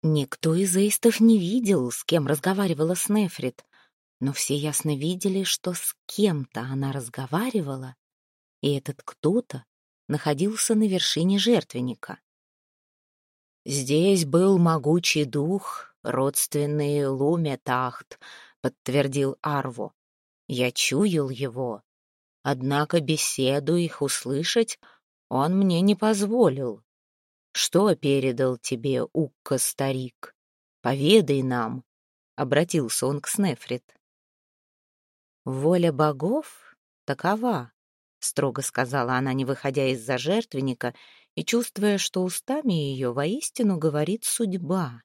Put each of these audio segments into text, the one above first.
Никто из эйстов не видел, с кем разговаривала Снефрит, но все ясно видели, что с кем-то она разговаривала, и этот кто-то находился на вершине жертвенника. «Здесь был могучий дух, родственный Луме-Тахт», — подтвердил Арво. «Я чуял его, однако беседу их услышать он мне не позволил. Что передал тебе Укка-старик? Поведай нам», — обратился он к Снефрит. «Воля богов такова», — строго сказала она, не выходя из-за жертвенника и чувствуя, что устами ее воистину говорит судьба.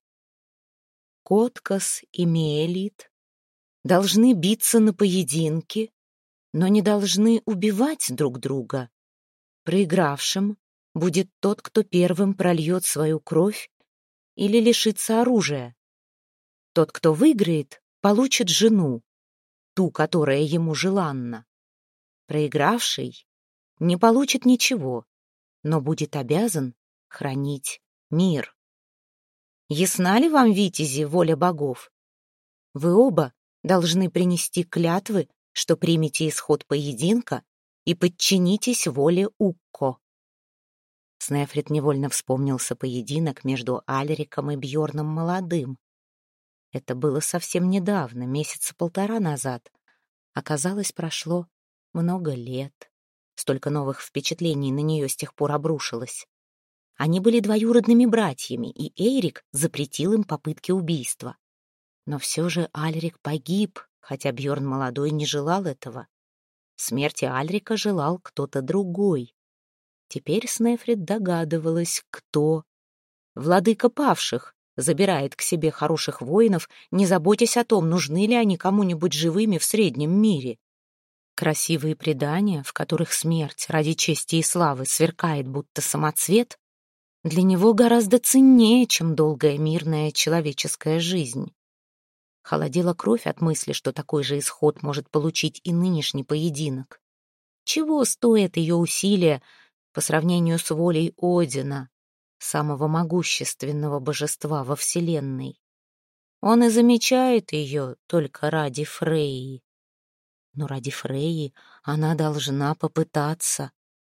Коткас и Меэлит должны биться на поединке, но не должны убивать друг друга. Проигравшим будет тот, кто первым прольет свою кровь или лишится оружия. Тот, кто выиграет, получит жену, ту, которая ему желанна. Проигравший не получит ничего, но будет обязан хранить мир. Ясна ли вам, витязи, воля богов? Вы оба должны принести клятвы, что примете исход поединка и подчинитесь воле Укко. Снефрит невольно вспомнился поединок между Альриком и Бьорном молодым. Это было совсем недавно, месяца 1,5 назад. Оказалось, прошло много лет. Столько новых впечатлений на нее с тех пор обрушилось. Они были двоюродными братьями, и Эйрик запретил им попытки убийства. Но все же Альрик погиб, хотя Бьорн молодой не желал этого. Смерти Альрика желал кто-то другой. Теперь Снефрит догадывалась, кто. Владыка павших забирает к себе хороших воинов, не заботясь о том, нужны ли они кому-нибудь живыми в среднем мире. Красивые предания, в которых смерть ради чести и славы сверкает, будто самоцвет, для него гораздо ценнее, чем долгая мирная человеческая жизнь. Холодела кровь от мысли, что такой же исход может получить и нынешний поединок. Чего стоят ее усилия по сравнению с волей Одина, самого могущественного божества во Вселенной? Он и замечает ее только ради Фрейи. Но ради Фрейи она должна попытаться.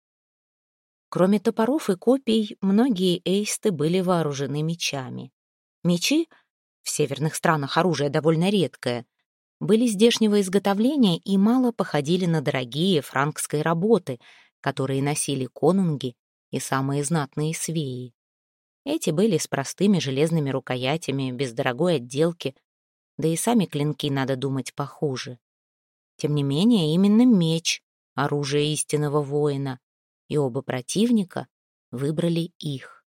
Кроме топоров и копий, многие эйсты были вооружены мечами. Мечи, в северных странах оружие довольно редкое, были здешнего изготовления и мало походили на дорогие франкской работы, которые носили конунги и самые знатные свеи. Эти были с простыми железными рукоятями, без дорогой отделки, да и сами клинки, надо думать, похуже. Тем не менее, именно меч — оружие истинного воина, и оба противника выбрали их.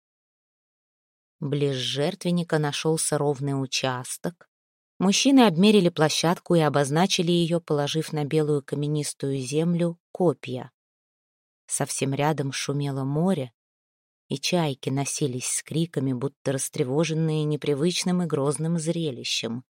Близ жертвенника нашелся ровный участок. Мужчины обмерили площадку и обозначили ее, положив на белую каменистую землю копья. Совсем рядом шумело море, и чайки носились с криками, будто растревоженные непривычным и грозным зрелищем.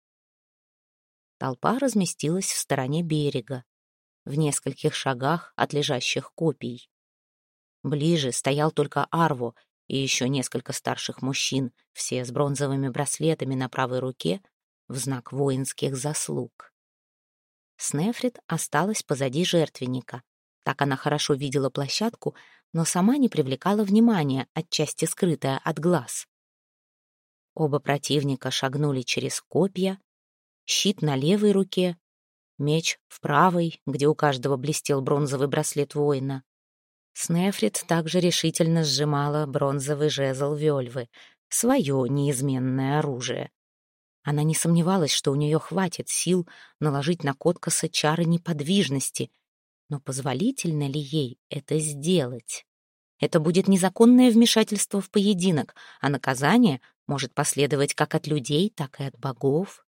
Толпа разместилась в стороне берега, в нескольких шагах от лежащих копий. Ближе стоял только Арво и еще несколько старших мужчин, все с бронзовыми браслетами на правой руке в знак воинских заслуг. Снефрит осталась позади жертвенника. Так она хорошо видела площадку, но сама не привлекала внимания, отчасти скрытая от глаз. Оба противника шагнули через копья, щит на левой руке, меч в правой, где у каждого блестел бронзовый браслет воина. Снефрит также решительно сжимала бронзовый жезл Вельвы, свое неизменное оружие. Она не сомневалась, что у нее хватит сил наложить на Коткаса чары неподвижности, но позволительно ли ей это сделать? Это будет незаконное вмешательство в поединок, а наказание может последовать как от людей, так и от богов.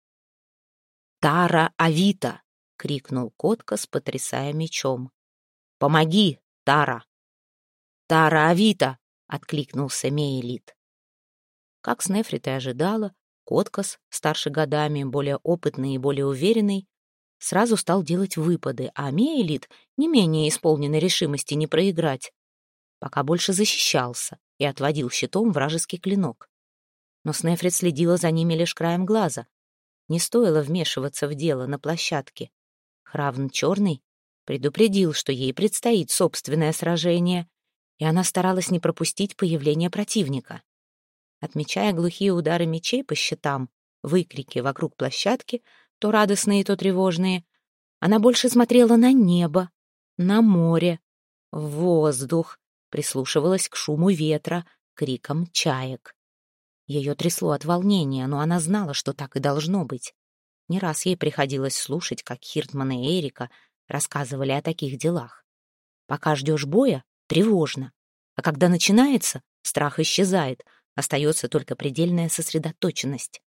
«Тара Авита!» — крикнул Коткас, потрясая мечом. «Помоги, Тара!» «Тара Авита!» — откликнулся Меэлит. Как Снефрит и ожидала, Коткас, старше годами, более опытный и более уверенный, сразу стал делать выпады, а Меэлит, не менее исполненной решимости не проиграть, пока больше защищался и отводил щитом вражеский клинок. Но Снефрит следила за ними лишь краем глаза. Не стоило вмешиваться в дело на площадке. Хравн Черный предупредил, что ей предстоит собственное сражение, и она старалась не пропустить появление противника. Отмечая глухие удары мечей по щитам, выкрики вокруг площадки, то радостные, то тревожные, она больше смотрела на небо, на море, в воздух, прислушивалась к шуму ветра, крикам чаек. Ее трясло от волнения, но она знала, что так и должно быть. Не раз ей приходилось слушать, как Хиртман и Эрика рассказывали о таких делах. Пока ждешь боя — тревожно, а когда начинается, страх исчезает, остается только предельная сосредоточенность.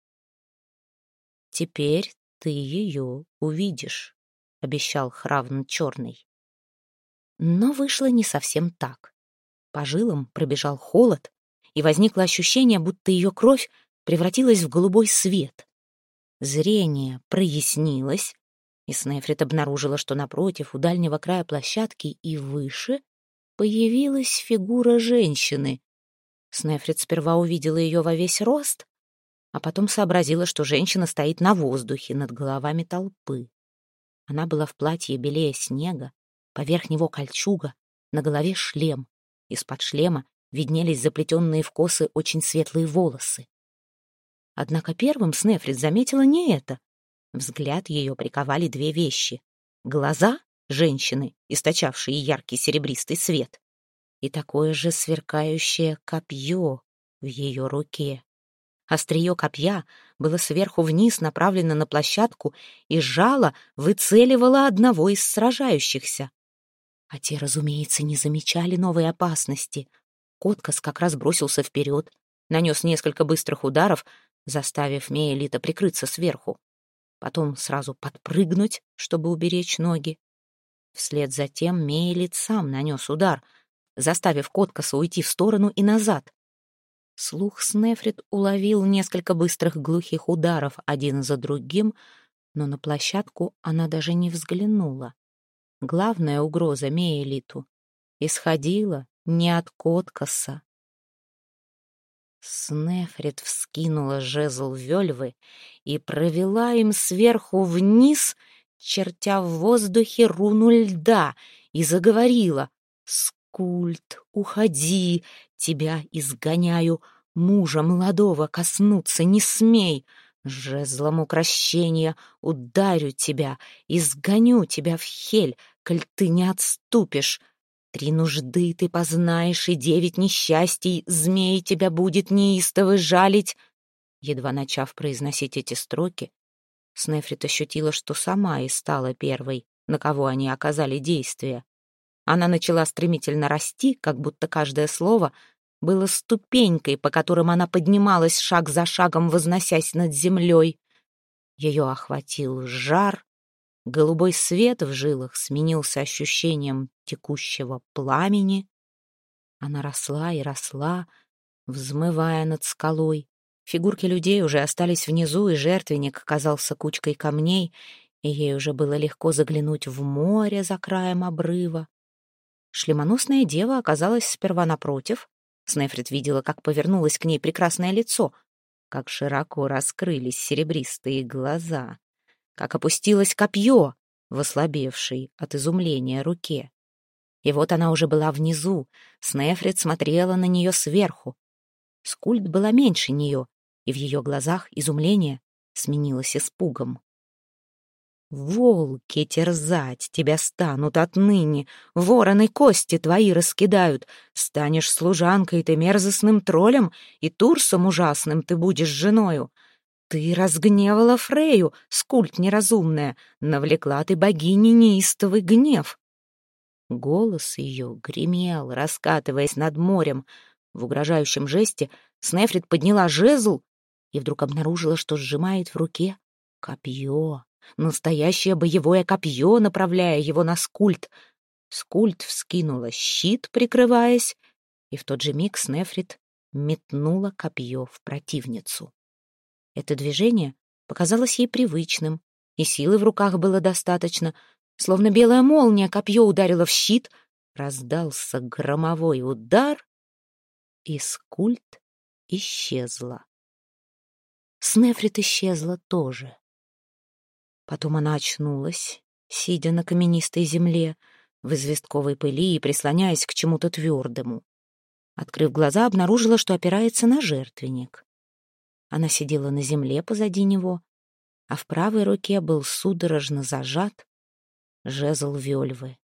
«Теперь ты ее увидишь», — обещал Хравн Черный. Но вышло не совсем так. По жилам пробежал холод, и возникло ощущение, будто ее кровь превратилась в голубой свет. Зрение прояснилось, и Снефрит обнаружила, что напротив, у дальнего края площадки и выше, появилась фигура женщины. Снефрит сперва увидела ее во весь рост, а потом сообразила, что женщина стоит на воздухе над головами толпы. Она была в платье белее снега, поверх него кольчуга, на голове шлем. Из-под шлема виднелись заплетенные в косы очень светлые волосы. Однако первым Снефрит заметила не это. Взгляд ее приковали две вещи. Глаза женщины, источавшие яркий серебристый свет, и такое же сверкающее копье в ее руке. Острие копья было сверху вниз направлено на площадку, и жало выцеливало одного из сражающихся. А те, разумеется, не замечали новой опасности. Коткас как раз бросился вперед, нанес несколько быстрых ударов, заставив Меэлита прикрыться сверху. Потом сразу подпрыгнуть, чтобы уберечь ноги. Вслед за тем Меэлит сам нанес удар, заставив Коткаса уйти в сторону и назад. Слух Снефрит уловил несколько быстрых глухих ударов один за другим, но на площадку она даже не взглянула. Главная угроза Меэлиту исходила не от Коткаса. Снефрит вскинула жезл Вельвы и провела им сверху вниз, чертя в воздухе руну льда, и заговорила: «Скульт, уходи, тебя изгоняю, мужа молодого коснуться не смей. Жезлом укрощения ударю тебя, изгоню тебя в Хель, коль ты не отступишь. 3 нужды ты познаешь, и 9 несчастий, змей тебя будет неистово жалить». Едва начав произносить эти строки, Снефрит ощутила, что сама и стала первой, на кого они оказали действие. Она начала стремительно расти, как будто каждое слово было ступенькой, по которым она поднималась шаг за шагом, возносясь над землей. Ее охватил жар, голубой свет в жилах сменился ощущением текущего пламени. Она росла и росла, взмывая над скалой. Фигурки людей уже остались внизу, и жертвенник казался кучкой камней, и ей уже было легко заглянуть в море за краем обрыва. Шлемоносная дева оказалась сперва напротив. Снефрит видела, как повернулось к ней прекрасное лицо, как широко раскрылись серебристые глаза, как опустилось копье в ослабевшей от изумления руке. И вот она уже была внизу. Снефрит смотрела на нее сверху. Скульт была меньше нее, и в ее глазах изумление сменилось испугом. «Волки терзать тебя станут отныне, вороны кости твои раскидают, станешь служанкой ты мерзостным троллем, и Турсом ужасным ты будешь женою. Ты разгневала Фрею, скульт неразумная, навлекла ты богине неистовый гнев». Голос ее гремел, раскатываясь над морем. В угрожающем жесте Снефрит подняла жезл и вдруг обнаружила, что сжимает в руке копье. Настоящее боевое копье, направляя его на Скульт. Скульт вскинула щит, прикрываясь, и в тот же миг Снефрит метнула копье в противницу. Это движение показалось ей привычным, и силы в руках было достаточно. Словно белая молния, копье ударило в щит, раздался громовой удар, и Скульт исчезла. Снефрит исчезла тоже. Потом она очнулась, сидя на каменистой земле, в известковой пыли и прислоняясь к чему-то твердому. Открыв глаза, обнаружила, что опирается на жертвенник. Она сидела на земле позади него, а в правой руке был судорожно зажат жезл Вельвы.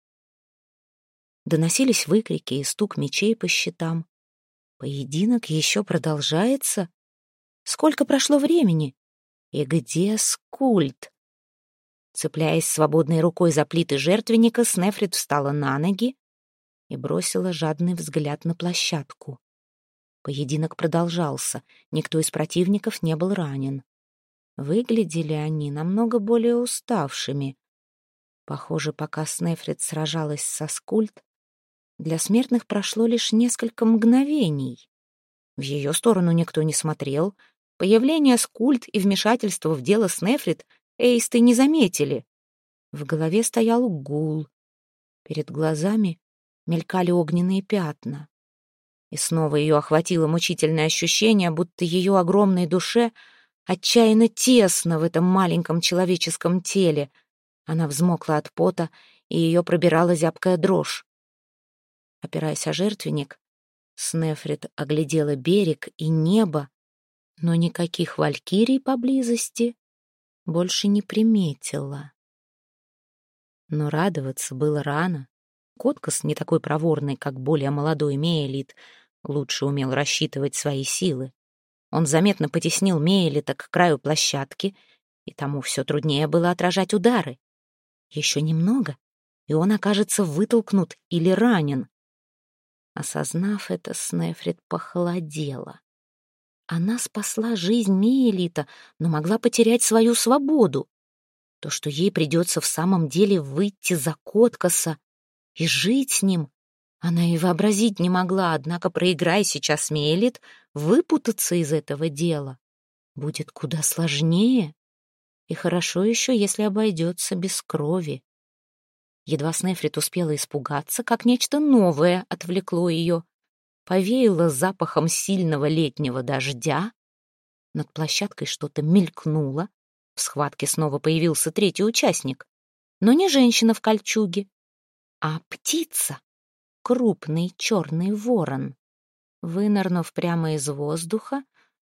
Доносились выкрики и стук мечей по щитам. Поединок еще продолжается? Сколько прошло времени? И где Скульт? Цепляясь свободной рукой за плиты жертвенника, Снефрит встала на ноги и бросила жадный взгляд на площадку. Поединок продолжался, никто из противников не был ранен. Выглядели они намного более уставшими. Похоже, пока Снефрит сражалась со Скульт, для смертных прошло лишь несколько мгновений. В ее сторону никто не смотрел. Появление Скульт и вмешательство в дело Снефрит эйсты не заметили. В голове стоял гул. Перед глазами мелькали огненные пятна. И снова ее охватило мучительное ощущение, будто ее огромной душе отчаянно тесно в этом маленьком человеческом теле. Она взмокла от пота, и ее пробирала зябкая дрожь. Опираясь о жертвенник, Снефрит оглядела берег и небо, но никаких валькирий поблизости больше не приметила. Но радоваться было рано. Коткос, не такой проворный, как более молодой Меэлит, лучше умел рассчитывать свои силы. Он заметно потеснил Меэлита к краю площадки, и тому все труднее было отражать удары. Еще немного, и он окажется вытолкнут или ранен. Осознав это, Снефрит похолодела. Она спасла жизнь Меэлита, но могла потерять свою свободу. То, что ей придется в самом деле выйти за Коткоса и жить с ним, она и вообразить не могла, однако, проиграя сейчас Меэлит, выпутаться из этого дела будет куда сложнее. И хорошо еще, если обойдется без крови. Едва Снефрит успела испугаться, как нечто новое отвлекло ее. Повеяло запахом сильного летнего дождя. Над площадкой что-то мелькнуло. В схватке снова появился третий участник. Но не женщина в кольчуге, а птица. Крупный черный ворон. Вынырнув прямо из воздуха,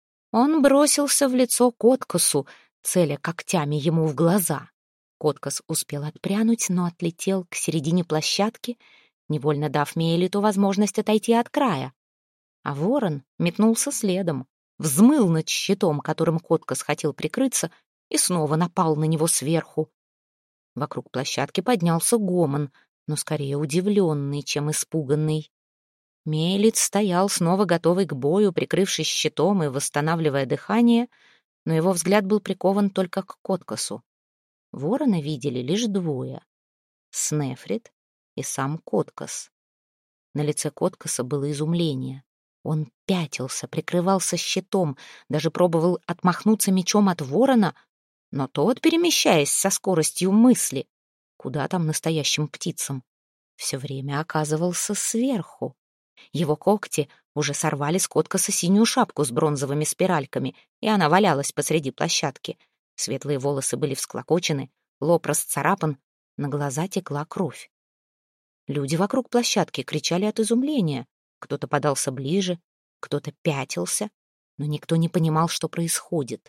он бросился в лицо Коткосу, целя когтями ему в глаза. Коткос успел отпрянуть, но отлетел к середине площадки, невольно дав Меэлиту возможность отойти от края. А ворон метнулся следом, взмыл над щитом, которым Коткос хотел прикрыться, и снова напал на него сверху. Вокруг площадки поднялся гомон, но скорее удивленный, чем испуганный. Меэлит стоял, снова готовый к бою, прикрывшись щитом и восстанавливая дыхание, но его взгляд был прикован только к Коткосу. Ворона видели лишь двое — Снефрит и сам Коткос. На лице Коткоса было изумление. Он пятился, прикрывался щитом, даже пробовал отмахнуться мечом от ворона, но тот, перемещаясь со скоростью мысли, куда там настоящим птицам, все время оказывался сверху. Его когти уже сорвали с Коткоса синюю шапку с бронзовыми спиральками, и она валялась посреди площадки. Светлые волосы были всклокочены, лоб расцарапан, на глаза текла кровь. Люди вокруг площадки кричали от изумления. Кто-то подался ближе, кто-то пятился, но никто не понимал, что происходит.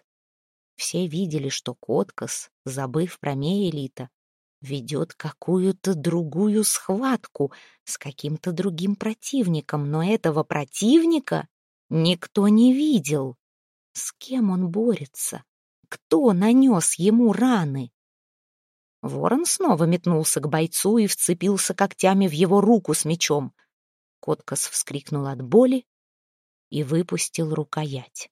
Все видели, что Коткос, забыв про Меэлита, ведет какую-то другую схватку с каким-то другим противником, но этого противника никто не видел. С кем он борется? Кто нанес ему раны? Ворон снова метнулся к бойцу и вцепился когтями в его руку с мечом. Коткос вскрикнул от боли и выпустил рукоять.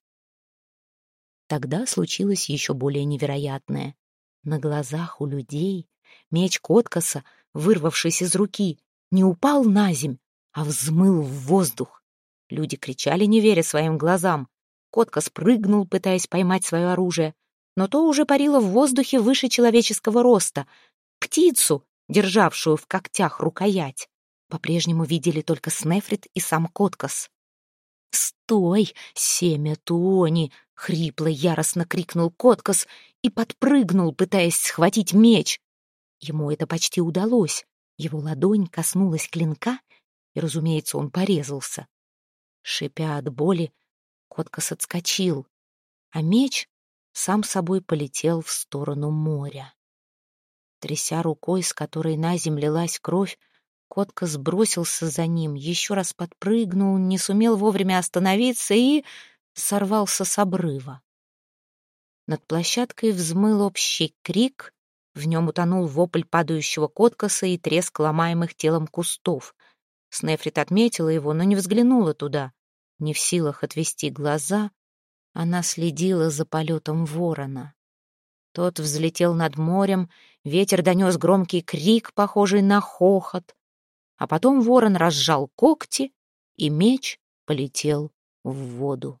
Тогда случилось еще более невероятное. На глазах у людей меч Коткоса, вырвавшись из руки, не упал на земь, а взмыл в воздух. Люди кричали, не веря своим глазам. Коткос прыгнул, пытаясь поймать свое оружие, но то уже парило в воздухе выше человеческого роста. Птицу, державшую в когтях рукоять, по-прежнему видели только Снефрит и сам Коткос. «Стой, семя Туони!» Хрипло, яростно крикнул Коткос и подпрыгнул, пытаясь схватить меч. Ему это почти удалось. Его ладонь коснулась клинка, и, разумеется, он порезался. Шипя от боли, Коткос отскочил, а меч сам собой полетел в сторону моря. Тряся рукой, с которой на земь лилась кровь, Коткос бросился за ним, еще раз подпрыгнул, не сумел вовремя остановиться и сорвался с обрыва. Над площадкой взмыл общий крик, в нем утонул вопль падающего Коткоса и треск ломаемых телом кустов. Снефрит отметила его, но не взглянула туда. Не в силах отвести глаза, она следила за полетом ворона. Тот взлетел над морем, ветер донес громкий крик, похожий на хохот, а потом ворон разжал когти, и меч полетел в воду.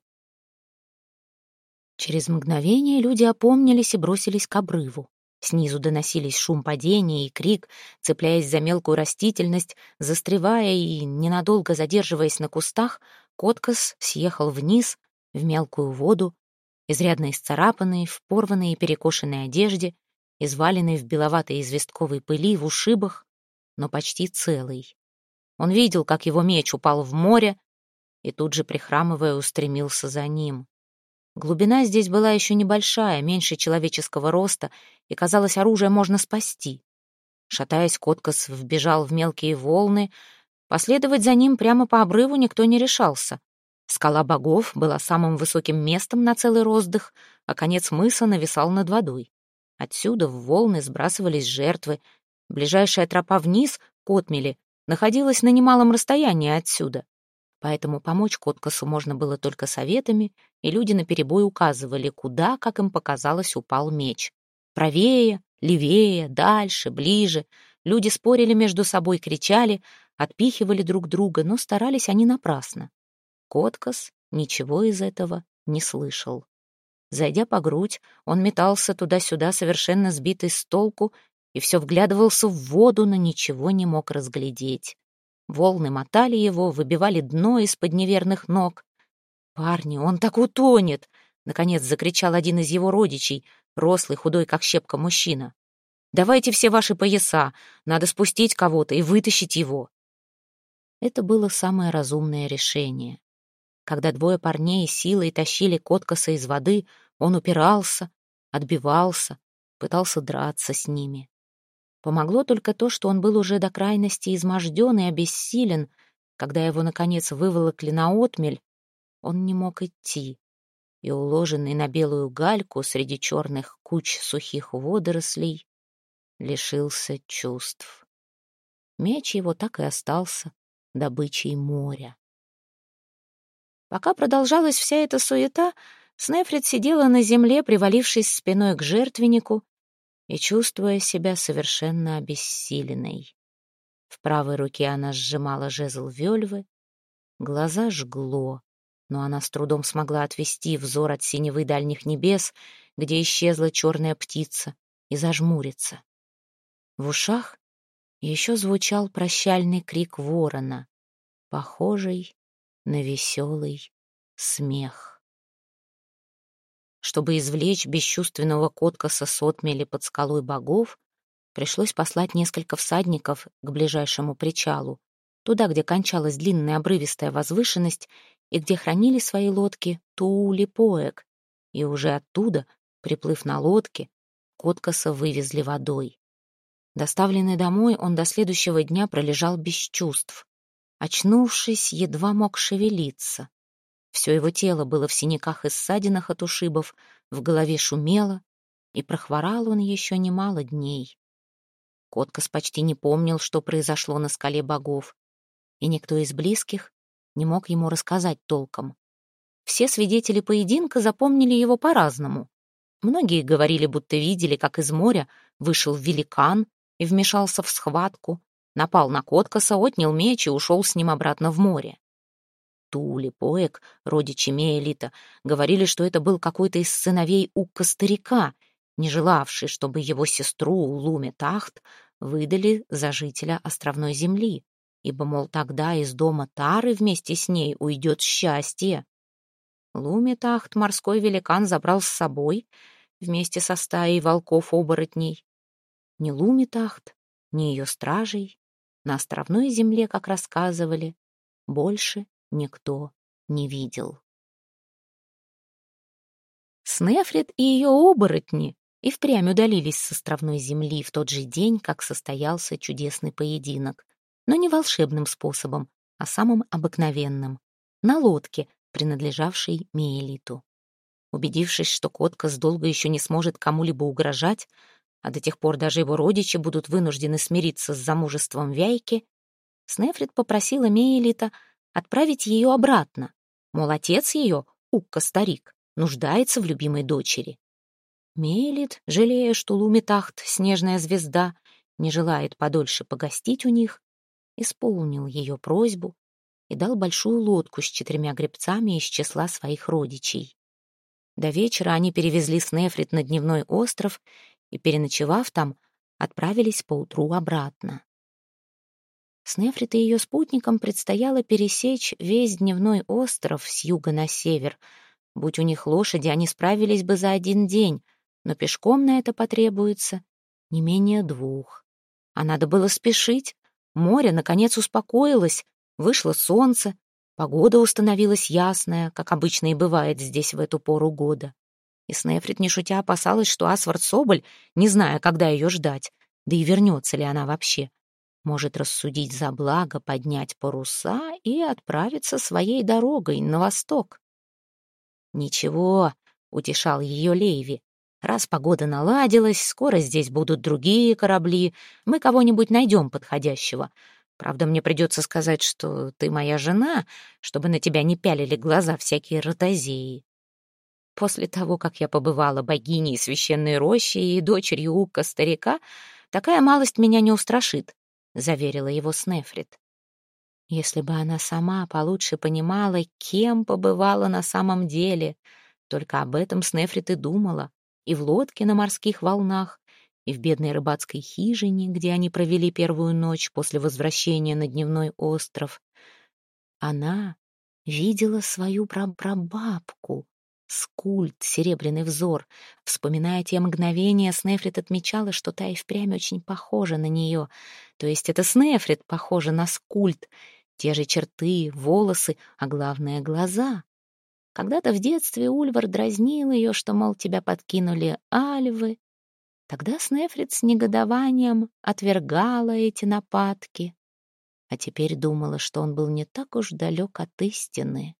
Через мгновение люди опомнились и бросились к обрыву. Снизу доносились шум падения и крик, цепляясь за мелкую растительность, застревая и ненадолго задерживаясь на кустах, Коткос съехал вниз, в мелкую воду, изрядно исцарапанный, в порванной и перекошенной одежде, изваленный в беловатой известковой пыли, в ушибах, но почти целый. Он видел, как его меч упал в море, и тут же, прихрамывая, устремился за ним. Глубина здесь была еще небольшая, меньше человеческого роста, и, казалось, оружие можно спасти. Шатаясь, Коткос вбежал в мелкие волны. Последовать за ним прямо по обрыву никто не решался. Скала богов была самым высоким местом на целый роздых, а конец мыса нависал над водой. Отсюда в волны сбрасывались жертвы. Ближайшая тропа вниз, к отмели, находилась на немалом расстоянии отсюда. Поэтому помочь Коткосу можно было только советами, и люди наперебой указывали, куда, как им показалось, упал меч. Правее, левее, дальше, ближе. Люди спорили между собой, кричали, отпихивали друг друга, но старались они напрасно. Коткос ничего из этого не слышал. Зайдя по грудь, он метался туда-сюда, совершенно сбитый с толку, и все вглядывался в воду, но ничего не мог разглядеть. Волны мотали его, выбивали дно из-под неверных ног. «Парни, он так утонет!» — наконец закричал один из его родичей, рослый, худой, как щепка мужчина. «Давайте все ваши пояса, надо спустить кого-то и вытащить его». Это было самое разумное решение. Когда двое парней силой тащили Коткоса из воды, он упирался, отбивался, пытался драться с ними. Помогло только то, что он был уже до крайности изможден и обессилен. Когда его, наконец, выволокли на отмель, он не мог идти, и, уложенный на белую гальку среди черных куч сухих водорослей, лишился чувств. Меч его так и остался добычей моря. Пока продолжалась вся эта суета, Снефрит сидела на земле, привалившись спиной к жертвеннику и чувствуя себя совершенно обессиленной. В правой руке она сжимала жезл Вельвы, глаза жгло, но она с трудом смогла отвести взор от синевы дальних небес, где исчезла черная птица, и зажмуриться. В ушах еще звучал прощальный крик ворона, похожий на веселый смех. Чтобы извлечь бесчувственного Коткоса с отмели под скалой богов, пришлось послать несколько всадников к ближайшему причалу, туда, где кончалась длинная обрывистая возвышенность и где хранили свои лодки Туули-Поэк, и уже оттуда, приплыв на лодке, Коткоса вывезли водой. Доставленный домой, он до следующего дня пролежал без чувств. Очнувшись, едва мог шевелиться. Все его тело было в синяках и ссадинах от ушибов, в голове шумело, и прохворал он еще немало дней. Коткос почти не помнил, что произошло на скале богов, и никто из близких не мог ему рассказать толком. Все свидетели поединка запомнили его по-разному. Многие говорили, будто видели, как из моря вышел великан и вмешался в схватку, напал на Коткоса, отнял меч и ушел с ним обратно в море. Туули-Поэк, родичи Меэлита, говорили, что это был какой-то из сыновей Укка-старика, не желавший, чтобы его сестру Луме-Тахт выдали за жителя островной земли, ибо, мол, тогда из дома Тары вместе с ней уйдет счастье. Лумитахт морской великан забрал с собой вместе со стаей волков-оборотней. Ни Лумитахт, ни ее стражей на островной земле, как рассказывали, больше никто не видел. Снефрит и ее оборотни и впрямь удалились с островной земли в тот же день, как состоялся чудесный поединок, но не волшебным способом, а самым обыкновенным, на лодке, принадлежавшей Меэлиту. Убедившись, что Коткас долго еще не сможет кому-либо угрожать, а до тех пор даже его родичи будут вынуждены смириться с замужеством Вяйки, Снефрит попросила Меэлита отправить ее обратно, мол, отец ее, Укка-старик, нуждается в любимой дочери. Меэлит, жалея, что Лумитахт, снежная звезда, не желает подольше погостить у них, исполнил ее просьбу и дал большую лодку с 4 гребцами из числа своих родичей. До вечера они перевезли Снефрит на дневной остров и, переночевав там, отправились поутру обратно. Снефрит и ее спутникам предстояло пересечь весь дневной остров с юга на север. Будь у них лошади, они справились бы за 1 день, но пешком на это потребуется не менее 2. А надо было спешить. Море, наконец, успокоилось, вышло солнце, погода установилась ясная, как обычно и бывает здесь в эту пору года. И Снефрит, не шутя, опасалась, что Асвард Соболь, не зная, когда ее ждать, да и вернется ли она вообще, может рассудить за благо поднять паруса и отправиться своей дорогой на восток. «Ничего», — утешал ее Лейви, — «раз погода наладилась, скоро здесь будут другие корабли, мы кого-нибудь найдем подходящего. Правда, мне придется сказать, что ты моя жена, чтобы на тебя не пялили глаза всякие ротозеи. После того, как я побывала богиней священной рощи и дочерью Укка-старика, такая малость меня не устрашит», — заверила его Снефрит. Если бы она сама получше понимала, кем побывала на самом деле, только об этом Снефрит и думала, и в лодке на морских волнах, и в бедной рыбацкой хижине, где они провели первую ночь после возвращения на дневной остров. Она видела свою прапрабабку, Скульт, серебряный взор. Вспоминая те мгновения, Снефрит отмечала, что та и впрямь очень похожа на нее. То есть это Снефрит похожа на Скульт. Те же черты, волосы, а главное — глаза. Когда-то в детстве Ульвар дразнил ее, что, мол, тебя подкинули альвы. Тогда Снефрит с негодованием отвергала эти нападки, а теперь думала, что он был не так уж далек от истины.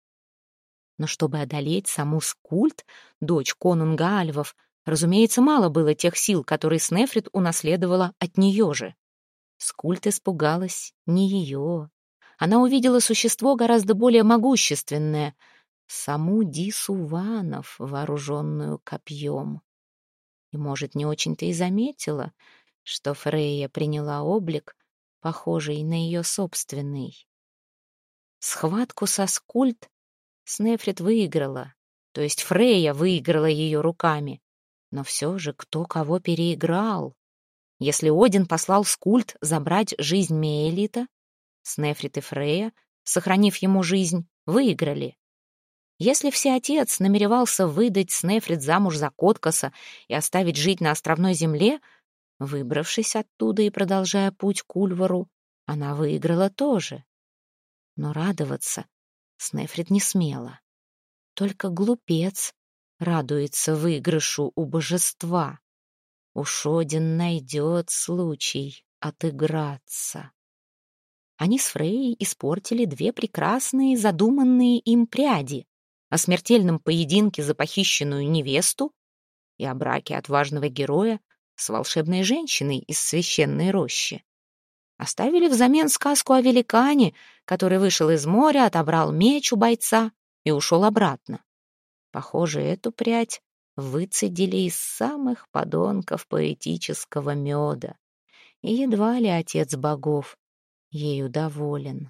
Но чтобы одолеть саму Скульт, дочь конунга альвов, разумеется, мало было тех сил, которые Снефрит унаследовала от нее же. Скульт испугалась не ее. Она увидела существо гораздо более могущественное — саму Дису Ванов, вооруженную копьем. И, может, не очень-то и заметила, что Фрейя приняла облик, похожий на ее собственный. Схватку со Скульт Снефрит выиграла, то есть Фрейя выиграла ее руками. Но все же кто кого переиграл? Если Один послал Скульт забрать жизнь Меэлита, Снефрит и Фрейя, сохранив ему жизнь, выиграли. Если Всеотец намеревался выдать Снефрит замуж за Коткаса и оставить жить на островной земле, выбравшись оттуда и продолжая путь к Ульвару, она выиграла тоже. Но радоваться Снефрит не смела. Только глупец радуется выигрышу у божества. Уж Один найдет случай отыграться. Они с Фрейей испортили 2 прекрасные задуманные им пряди о смертельном поединке за похищенную невесту и о браке отважного героя с волшебной женщиной из священной рощи. Оставили взамен сказку о великане, который вышел из моря, отобрал меч у бойца и ушел обратно. Похоже, эту прядь выцедили из самых подонков поэтического меда, и едва ли отец богов ею доволен.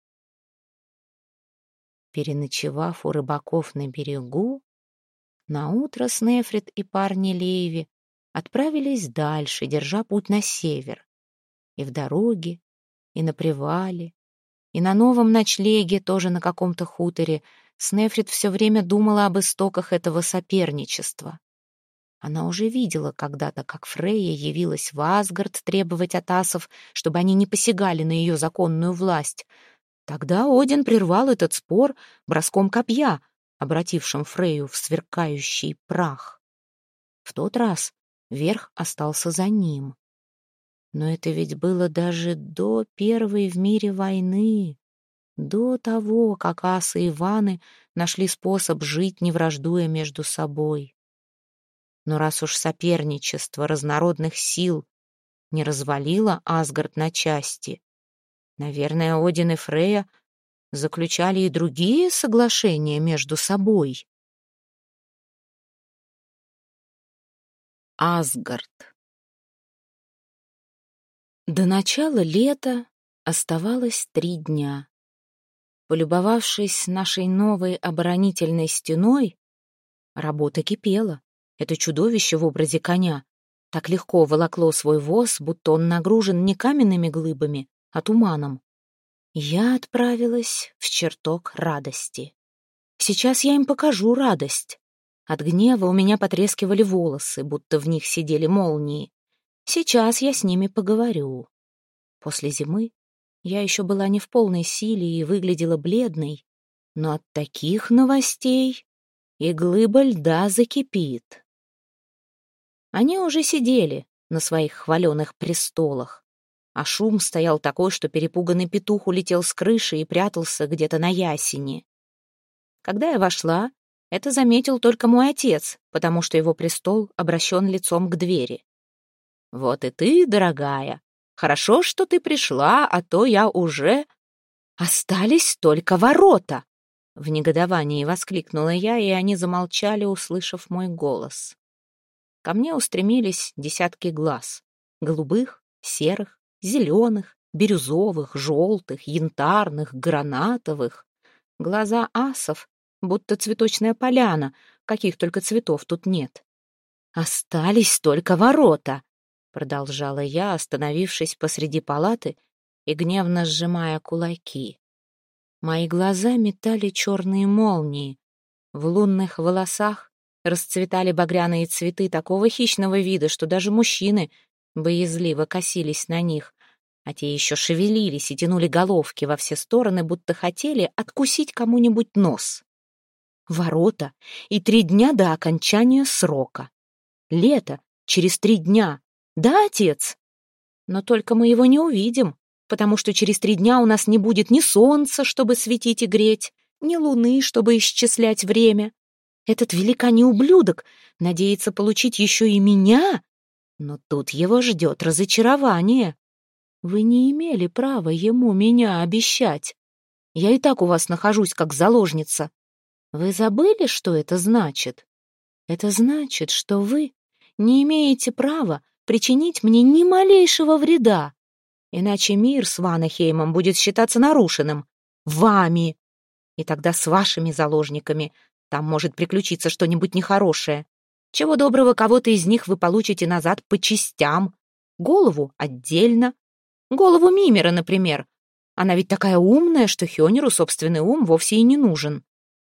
Переночевав у рыбаков на берегу, наутро Снефрит и парни Лейви отправились дальше, держа путь на север. И в дороге, и на привале, и на новом ночлеге, тоже на каком-то хуторе, Снефрит все время думала об истоках этого соперничества. Она уже видела когда-то, как Фрейя явилась в Асгард требовать от асов, чтобы они не посягали на ее законную власть. Тогда Один прервал этот спор броском копья, обратившим Фрейю в сверкающий прах. В тот раз верх остался за ним. Но это ведь было даже до первой в мире войны, до того, как асы и ваны нашли способ жить, не враждуя между собой. Но раз уж соперничество разнородных сил не развалило Асгард на части, наверное, Один и Фрейя заключали и другие соглашения между собой. Асгард. До начала лета оставалось 3 дня. Полюбовавшись нашей новой оборонительной стеной, работа кипела. Это чудовище в образе коня так легко волокло свой воз, будто он нагружен не каменными глыбами, а туманом. Я отправилась в чертог радости. Сейчас я им покажу радость. От гнева у меня потрескивали волосы, будто в них сидели молнии. Сейчас я с ними поговорю. После зимы я еще была не в полной силе и выглядела бледной, но от таких новостей и глыба льда закипит. Они уже сидели на своих хваленых престолах, а шум стоял такой, что перепуганный петух улетел с крыши и прятался где-то на ясени. Когда я вошла, это заметил только мой отец, потому что его престол обращен лицом к двери. «Вот и ты, дорогая, хорошо, что ты пришла, а то я уже...» «Остались только ворота!» — в негодовании воскликнула я, и они замолчали, услышав мой голос. Ко мне устремились десятки глаз — голубых, серых, зеленых, бирюзовых, желтых, янтарных, гранатовых. Глаза асов, будто цветочная поляна, каких только цветов тут нет. «Остались только ворота!» — продолжала я, остановившись посреди палаты и гневно сжимая кулаки. Мои глаза метали черные молнии. В лунных волосах расцветали багряные цветы такого хищного вида, что даже мужчины боязливо косились на них, а те еще шевелились и тянули головки во все стороны, будто хотели откусить кому-нибудь нос. Ворота и 3 дня до окончания срока. Лето через 3 дня. Да, отец? Но только мы его не увидим, потому что через 3 дня у нас не будет ни солнца, чтобы светить и греть, ни луны, чтобы исчислять время. Этот великаний ублюдок надеется получить еще и меня, но тут его ждет разочарование. Вы не имели права ему меня обещать. Я и так у вас нахожусь как заложница. Вы забыли, что это значит? Это значит, что вы не имеете права причинить мне ни малейшего вреда, иначе мир с Ванахеймом будет считаться нарушенным. Вами. И тогда с вашими заложниками там может приключиться что-нибудь нехорошее. Чего доброго, кого-то из них вы получите назад по частям. Голову отдельно. Голову Мимера, например. Она ведь такая умная, что Хёнеру собственный ум вовсе и не нужен.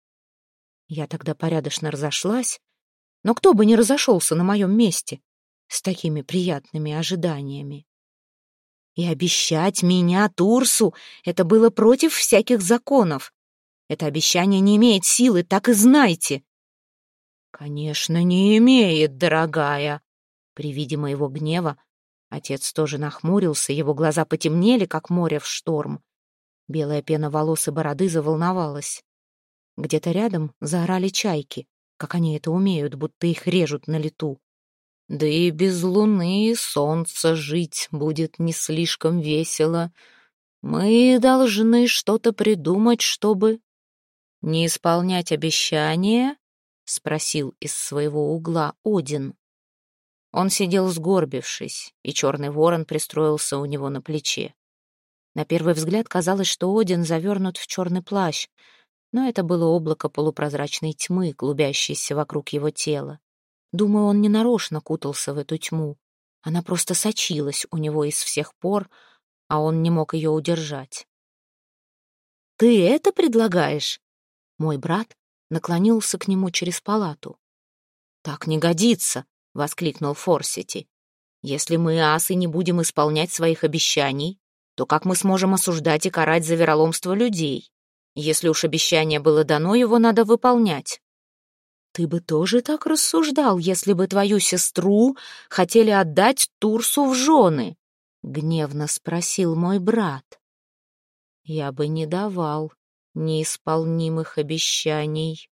Я тогда порядочно разошлась, но кто бы не разошелся на моем месте с такими приятными ожиданиями. И обещать меня Турсу — это было против всяких законов. Это обещание не имеет силы, так и знайте. Конечно, не имеет, дорогая. При виде моего гнева отец тоже нахмурился, его глаза потемнели, как море в шторм. Белая пена волос и бороды заволновалась. Где-то рядом заорали чайки, как они это умеют, будто их режут на лету. Да и без луны и солнца жить будет не слишком весело. Мы должны что-то придумать, чтобы... «Не исполнять обещания?» — спросил из своего угла Один. Он сидел сгорбившись, и черный ворон пристроился у него на плече. На первый взгляд казалось, что Один завернут в черный плащ, но это было облако полупрозрачной тьмы, клубящейся вокруг его тела. Думаю, он ненарочно кутался в эту тьму. Она просто сочилась у него из всех пор, а он не мог ее удержать. «Ты это предлагаешь?» Мой брат наклонился к нему через палату. «Так не годится!» — воскликнул Форсити. «Если мы, асы, не будем исполнять своих обещаний, то как мы сможем осуждать и карать за вероломство людей? Если уж обещание было дано, его надо выполнять». «Ты бы тоже так рассуждал, если бы твою сестру хотели отдать Турсу в жены?» — гневно спросил мой брат. «Я бы не давал неисполнимых обещаний».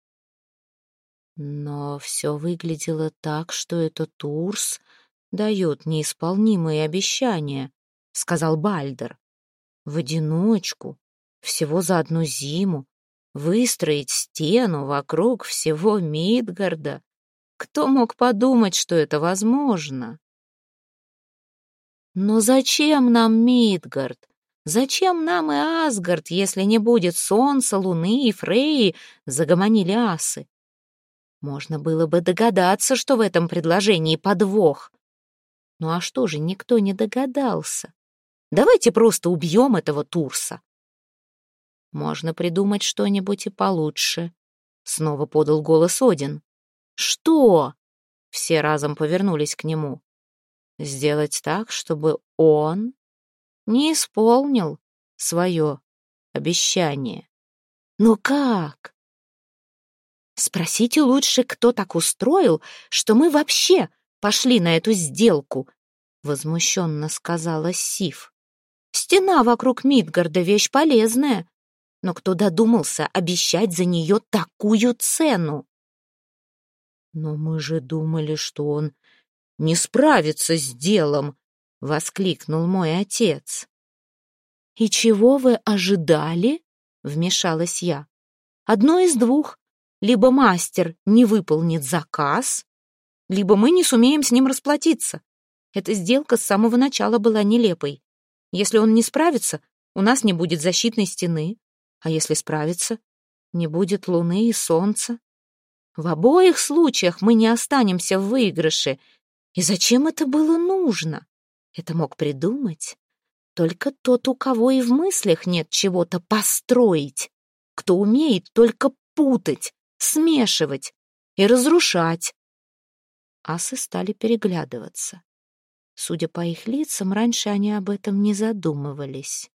Но все выглядело так, что этот Турс дает неисполнимые обещания, — сказал Бальдер. В одиночку, всего за одну зиму, выстроить стену вокруг всего Мидгарда. Кто мог подумать, что это возможно? Но зачем нам Мидгард? Зачем нам и Асгард, если не будет солнца, луны и Фреи? Загомонили асы. Можно было бы догадаться, что в этом предложении подвох. Ну а что же, никто не догадался? Давайте просто убьем этого Турса. Можно придумать что-нибудь и получше. Снова подал голос Один. Что? Все разом повернулись к нему. Сделать так, чтобы он не исполнил свое обещание. Ну как? Спросите лучше, кто так устроил, что мы вообще пошли на эту сделку, возмущенно сказала Сиф. Стена вокруг Мидгарда — вещь полезная, но кто додумался обещать за нее такую цену? Но мы же думали, что он не справится с делом, воскликнул мой отец. И чего вы ожидали? Вмешалась я. Одно из двух: либо мастер не выполнит заказ, либо мы не сумеем с ним расплатиться. Эта сделка с самого начала была нелепой. Если он не справится, у нас не будет защитной стены, а если справится, не будет луны и солнца. В обоих случаях мы не останемся в выигрыше. И зачем это было нужно? Это мог придумать только тот, у кого и в мыслях нет чего-то построить, кто умеет только путать, смешивать и разрушать. Асы стали переглядываться. Судя по их лицам, раньше они об этом не задумывались.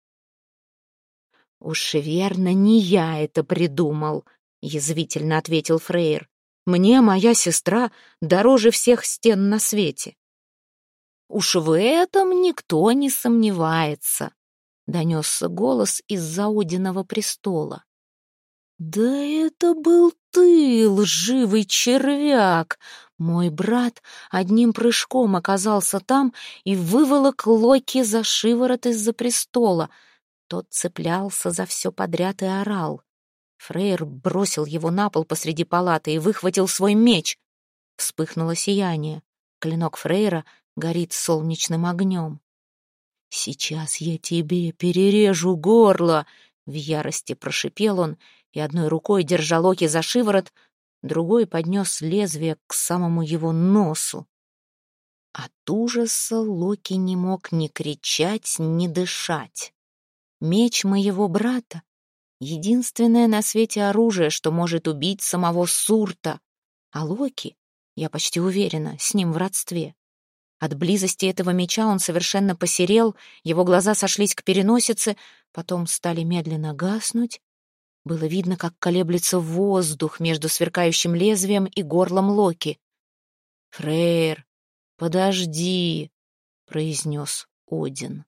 «Уж верно, не я это придумал», — язвительно ответил Фрейр. «Мне моя сестра дороже всех стен на свете». «Уж в этом никто не сомневается», — донесся голос из-за Одиного престола. «Да это был ты, лживый червяк!» Мой брат одним прыжком оказался там и выволок Локи за шиворот из-за престола. Тот цеплялся за все подряд и орал. Фрейр бросил его на пол посреди палаты и выхватил свой меч. Вспыхнуло сияние. Клинок Фрейра горит солнечным огнем. «Сейчас я тебе перережу горло!» — в ярости прошипел он, и одной рукой, держа Локи за шиворот, другой поднес лезвие к самому его носу. От ужаса Локи не мог ни кричать, ни дышать. Меч моего брата — единственное на свете оружие, что может убить самого Сурта, а Локи, я почти уверена, с ним в родстве. От близости этого меча он совершенно посерел, его глаза сошлись к переносице, потом стали медленно гаснуть. Было видно, как колеблется воздух между сверкающим лезвием и горлом Локи. «Фрейр, подожди», — произнес Один.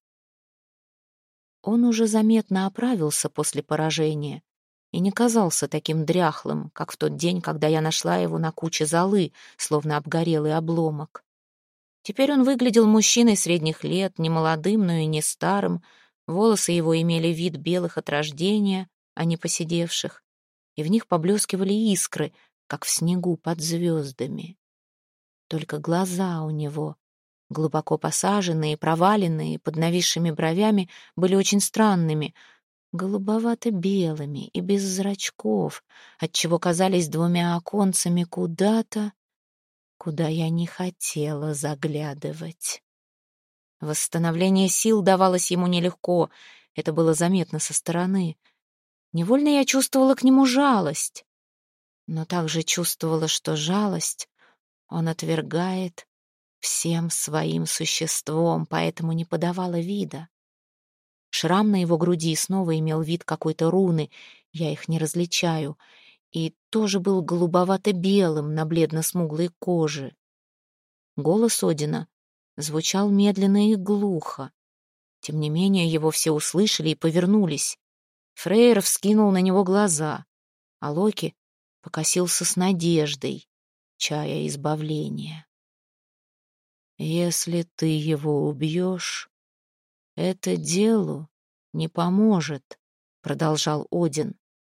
Он уже заметно оправился после поражения и не казался таким дряхлым, как в тот день, когда я нашла его на куче золы, словно обгорелый обломок. Теперь он выглядел мужчиной средних лет, не молодым, но и не старым. Волосы его имели вид белых от рождения, а не поседевших, и в них поблескивали искры, как в снегу под звездами. Только глаза у него, глубоко посаженные, проваленные, под нависшими бровями, были очень странными, голубовато-белыми и без зрачков, отчего казались двумя оконцами куда-то, куда я не хотела заглядывать. Восстановление сил давалось ему нелегко, это было заметно со стороны. Невольно я чувствовала к нему жалость, но также чувствовала, что жалость он отвергает всем своим существом, поэтому не подавала вида. Шрам на его груди снова имел вид какой-то руны, я их не различаю, и тоже был голубовато-белым на бледно-смуглой коже. Голос Одина звучал медленно и глухо. Тем не менее, его все услышали и повернулись. Фрейр вскинул на него глаза, а Локи покосился с надеждой, чая избавления. «Если ты его убьешь, это делу не поможет», — продолжал Один.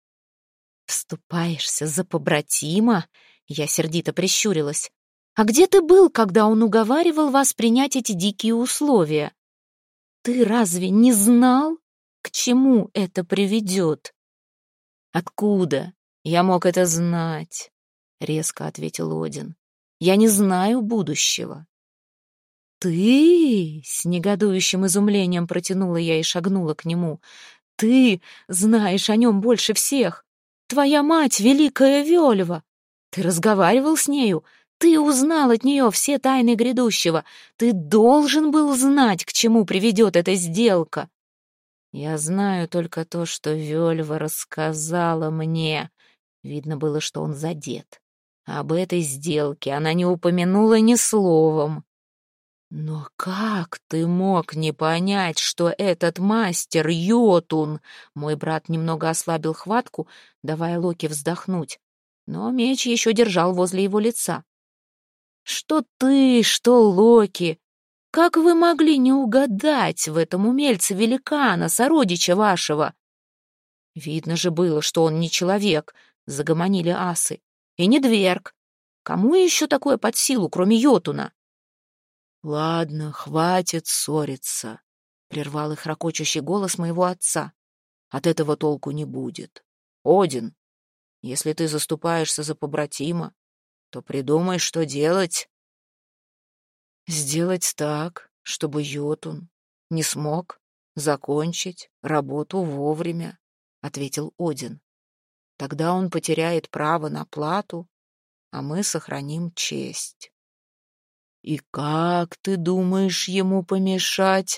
«Вступаешься за побратима?» — я сердито прищурилась. «А где ты был, когда он уговаривал вас принять эти дикие условия? Ты разве не знал, к чему это приведет?» «Откуда я мог это знать?» — резко ответил Один. «Я не знаю будущего». «Ты?» — с негодующим изумлением протянула я и шагнула к нему. «Ты знаешь о нем больше всех. Твоя мать — великая Вельва. Ты разговаривал с нею. Ты узнал от нее все тайны грядущего. Ты должен был знать, к чему приведет эта сделка». «Я знаю только то, что Вельва рассказала мне». Видно было, что он задет. Об этой сделке она не упомянула ни словом. «Но как ты мог не понять, что этот мастер Йотун?» Мой брат немного ослабил хватку, давая Локи вздохнуть, но меч еще держал возле его лица. «Что ты, что Локи? Как вы могли не угадать в этом умельце-великана, сородича вашего?» «Видно же было, что он не человек», — загомонили асы, — «и не дверг. Кому еще такое под силу, кроме Йотуна?» «Ладно, хватит ссориться», — прервал их ракочущий голос моего отца. «От этого толку не будет. Один, если ты заступаешься за побратима, то придумай, что делать». «Сделать так, чтобы Йотун не смог закончить работу вовремя», — ответил Один. «Тогда он потеряет право на плату, а мы сохраним честь». «И как ты думаешь ему помешать?»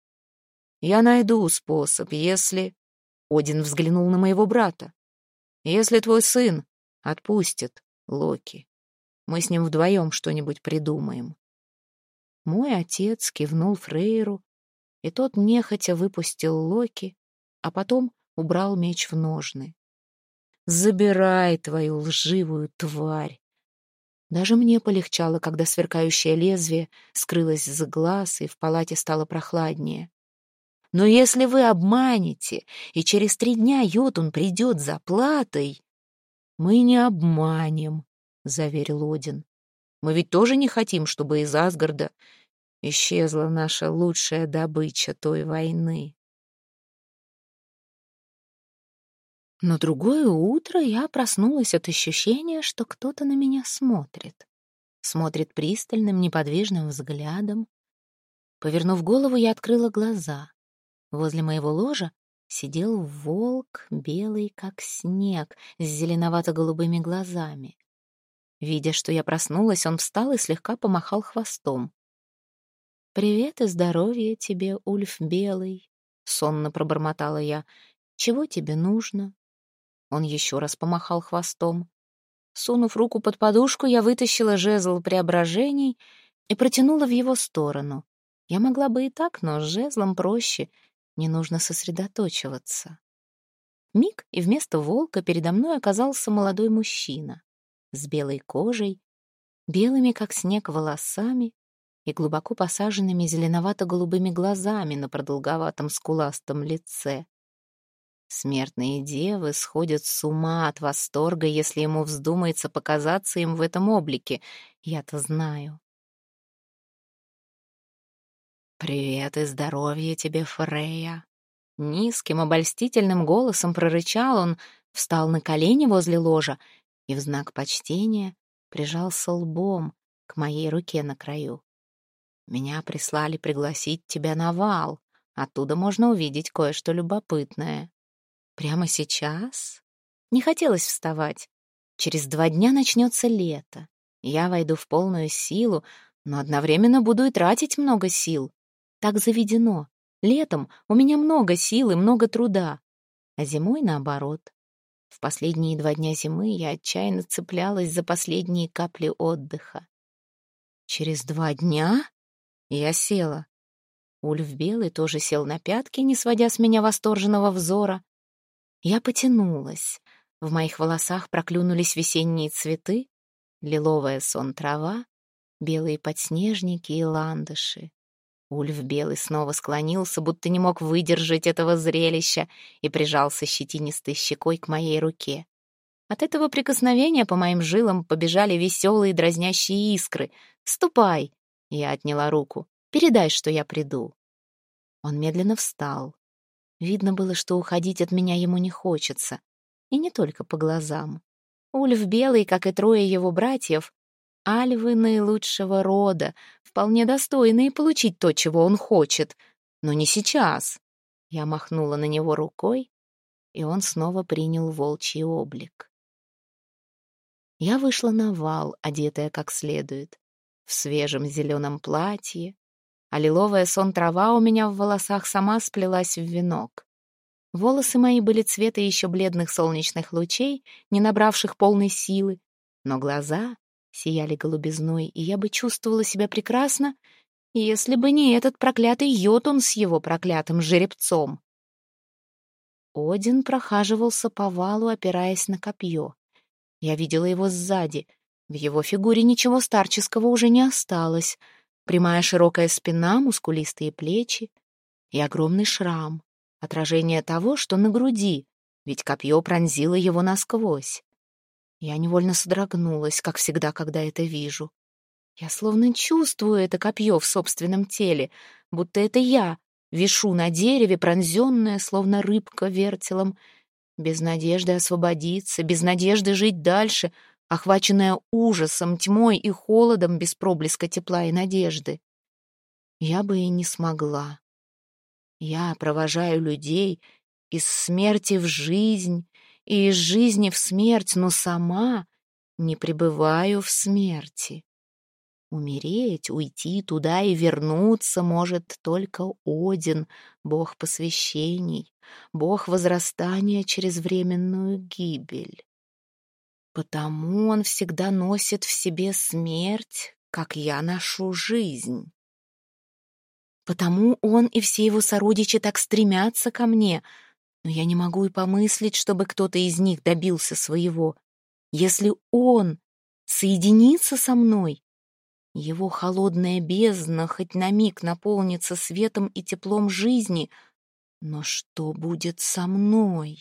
«Я найду способ, если...» Один взглянул на моего брата. «Если твой сын отпустит Локи, мы с ним вдвоем что-нибудь придумаем». Мой отец кивнул Фрейру, и тот нехотя выпустил Локи, а потом убрал меч в ножны. «Забирай твою лживую тварь!» Даже мне полегчало, когда сверкающее лезвие скрылось за глаз, и в палате стало прохладнее. «Но если вы обманете, и через 3 дня Йотун придет за платой...» «Мы не обманем», — заверил Один. «Мы ведь тоже не хотим, чтобы из Асгарда исчезла наша лучшая добыча той войны». На другое утро я проснулась от ощущения, что кто-то на меня смотрит. Смотрит пристальным, неподвижным взглядом. Повернув голову, я открыла глаза. Возле моего ложа сидел волк, белый как снег, с зеленовато-голубыми глазами. Видя, что я проснулась, он встал и слегка помахал хвостом. «Привет и здоровья тебе, Ульф Белый», — сонно пробормотала я. «Чего тебе нужно?» Он еще раз помахал хвостом. Сунув руку под подушку, я вытащила жезл преображений и протянула в его сторону. Я могла бы и так, но с жезлом проще, не нужно сосредоточиваться. Миг, и вместо волка передо мной оказался молодой мужчина с белой кожей, белыми, как снег, волосами и глубоко посаженными зеленовато-голубыми глазами на продолговатом скуластом лице. Смертные девы сходят с ума от восторга, если ему вздумается показаться им в этом облике. Я-то знаю. «Привет и здоровья тебе, Фрейя!» Низким, обольстительным голосом прорычал он, встал на колени возле ложа и в знак почтения прижался лбом к моей руке на краю. «Меня прислали пригласить тебя на вал. Оттуда можно увидеть кое-что любопытное». Прямо сейчас? Не хотелось вставать. Через 2 дня начнется лето. Я войду в полную силу, но одновременно буду и тратить много сил. Так заведено. Летом у меня много сил и много труда, а зимой наоборот. В последние 2 дня зимы я отчаянно цеплялась за последние капли отдыха. Через 2 дня я села. Ульф Белый тоже сел на пятки, не сводя с меня восторженного взора. Я потянулась. В моих волосах проклюнулись весенние цветы, лиловая сон-трава, белые подснежники и ландыши. Ульф Белый снова склонился, будто не мог выдержать этого зрелища, и прижался щетинистой щекой к моей руке. От этого прикосновения по моим жилам побежали веселые дразнящие искры. «Ступай!» — я отняла руку. «Передай, что я приду». Он медленно встал. Видно было, что уходить от меня ему не хочется. И не только по глазам. Ульф Белый, как и 3 его братьев, альвы наилучшего рода, вполне достойные получить то, чего он хочет. Но не сейчас. Я махнула на него рукой, и он снова принял волчий облик. Я вышла на вал, одетая как следует, в свежем зеленом платье, а лиловая сон-трава у меня в волосах сама сплелась в венок. Волосы мои были цвета еще бледных солнечных лучей, не набравших полной силы, но глаза сияли голубизной, и я бы чувствовала себя прекрасно, если бы не этот проклятый Йотун с его проклятым жеребцом. Один прохаживался по валу, опираясь на копье. Я видела его сзади. В его фигуре ничего старческого уже не осталось. Прямая широкая спина, мускулистые плечи и огромный шрам. Отражение того, что на груди, ведь копье пронзило его насквозь. Я невольно содрогнулась, как всегда, когда это вижу. Я словно чувствую это копье в собственном теле, будто это я вишу на дереве, пронзенная, словно рыбка вертелом, без надежды освободиться, без надежды жить дальше, охваченная ужасом, тьмой и холодом, без проблеска тепла и надежды. Я бы и не смогла. Я провожаю людей из смерти в жизнь и из жизни в смерть, но сама не пребываю в смерти. Умереть, уйти туда и вернуться может только Один, бог посвящений, бог возрастания через временную гибель. Потому он всегда носит в себе смерть, как я ношу жизнь. Потому он и все его сородичи так стремятся ко мне, но я не могу и помыслить, чтобы кто-то из них добился своего. Если он соединится со мной, его холодная бездна хоть на миг наполнится светом и теплом жизни, но что будет со мной?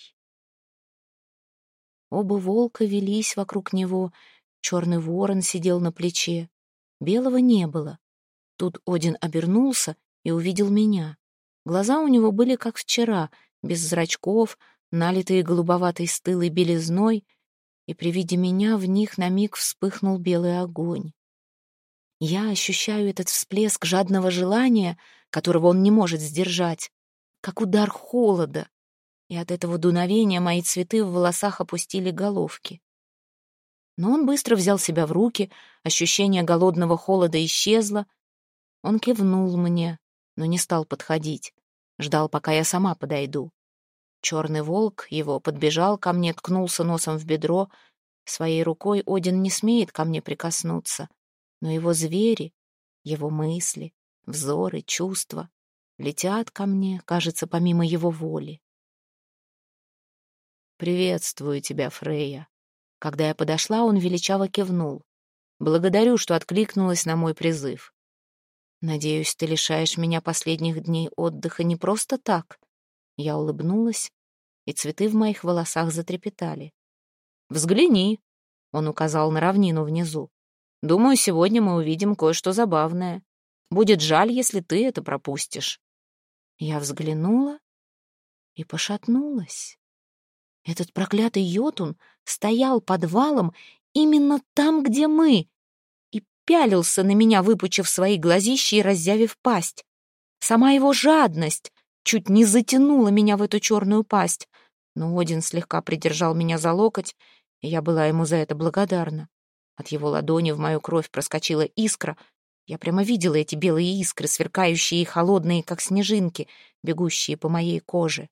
Оба волка велись вокруг него, черный ворон сидел на плече. Белого не было. Тут Один обернулся и увидел меня. Глаза у него были как вчера, без зрачков, налитые голубоватой стылой белизной, и при виде меня в них на миг вспыхнул белый огонь. Я ощущаю этот всплеск жадного желания, которого он не может сдержать, как удар холода, и от этого дуновения мои цветы в волосах опустили головки. Но он быстро взял себя в руки, ощущение голодного холода исчезло. Он кивнул мне, но не стал подходить, ждал, пока я сама подойду. Черный волк его подбежал ко мне, ткнулся носом в бедро. Своей рукой Один не смеет ко мне прикоснуться, но его звери, его мысли, взоры, чувства летят ко мне, кажется, помимо его воли. «Приветствую тебя, Фрейя». Когда я подошла, он величаво кивнул. «Благодарю, что откликнулась на мой призыв. Надеюсь, ты лишаешь меня последних дней отдыха не просто так». Я улыбнулась, и цветы в моих волосах затрепетали. «Взгляни», — он указал на равнину внизу. «Думаю, сегодня мы увидим кое-что забавное. Будет жаль, если ты это пропустишь». Я взглянула и пошатнулась. Этот проклятый Йотун стоял под валом именно там, где мы, и пялился на меня, выпучив свои глазища и раззявив пасть. Сама его жадность чуть не затянула меня в эту черную пасть. Но Один слегка придержал меня за локоть, и я была ему за это благодарна. От его ладони в мою кровь проскочила искра. Я прямо видела эти белые искры, сверкающие и холодные, как снежинки, бегущие по моей коже.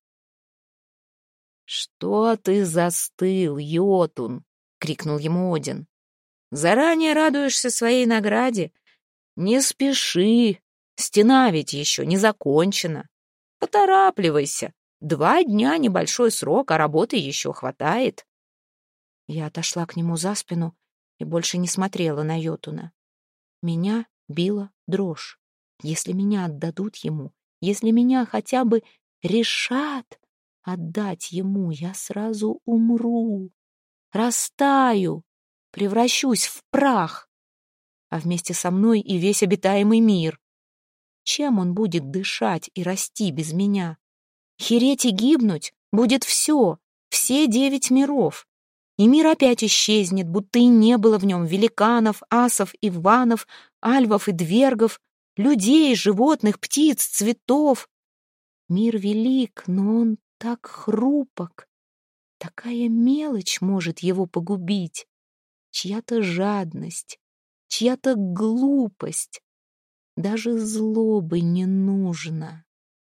«Что ты застыл, Йотун?» — крикнул ему Один. «Заранее радуешься своей награде? Не спеши, стена ведь еще не закончена. Поторапливайся. 2 дня — небольшой срок, а работы еще хватает». Я отошла к нему за спину и больше не смотрела на Йотуна. Меня била дрожь. Если меня отдадут ему, если меня хотя бы решат отдать ему, я сразу умру, растаю, превращусь в прах, а вместе со мной и весь обитаемый мир. Чем он будет дышать и расти без меня? Хереть и гибнуть будет все 9 миров. И мир опять исчезнет, будто и не было в нем великанов, асов, иванов, альвов и двергов, людей, животных, птиц, цветов. Мир велик, но он так хрупок. Такая мелочь может его погубить. Чья-то жадность, чья-то глупость. Даже злобы не нужно.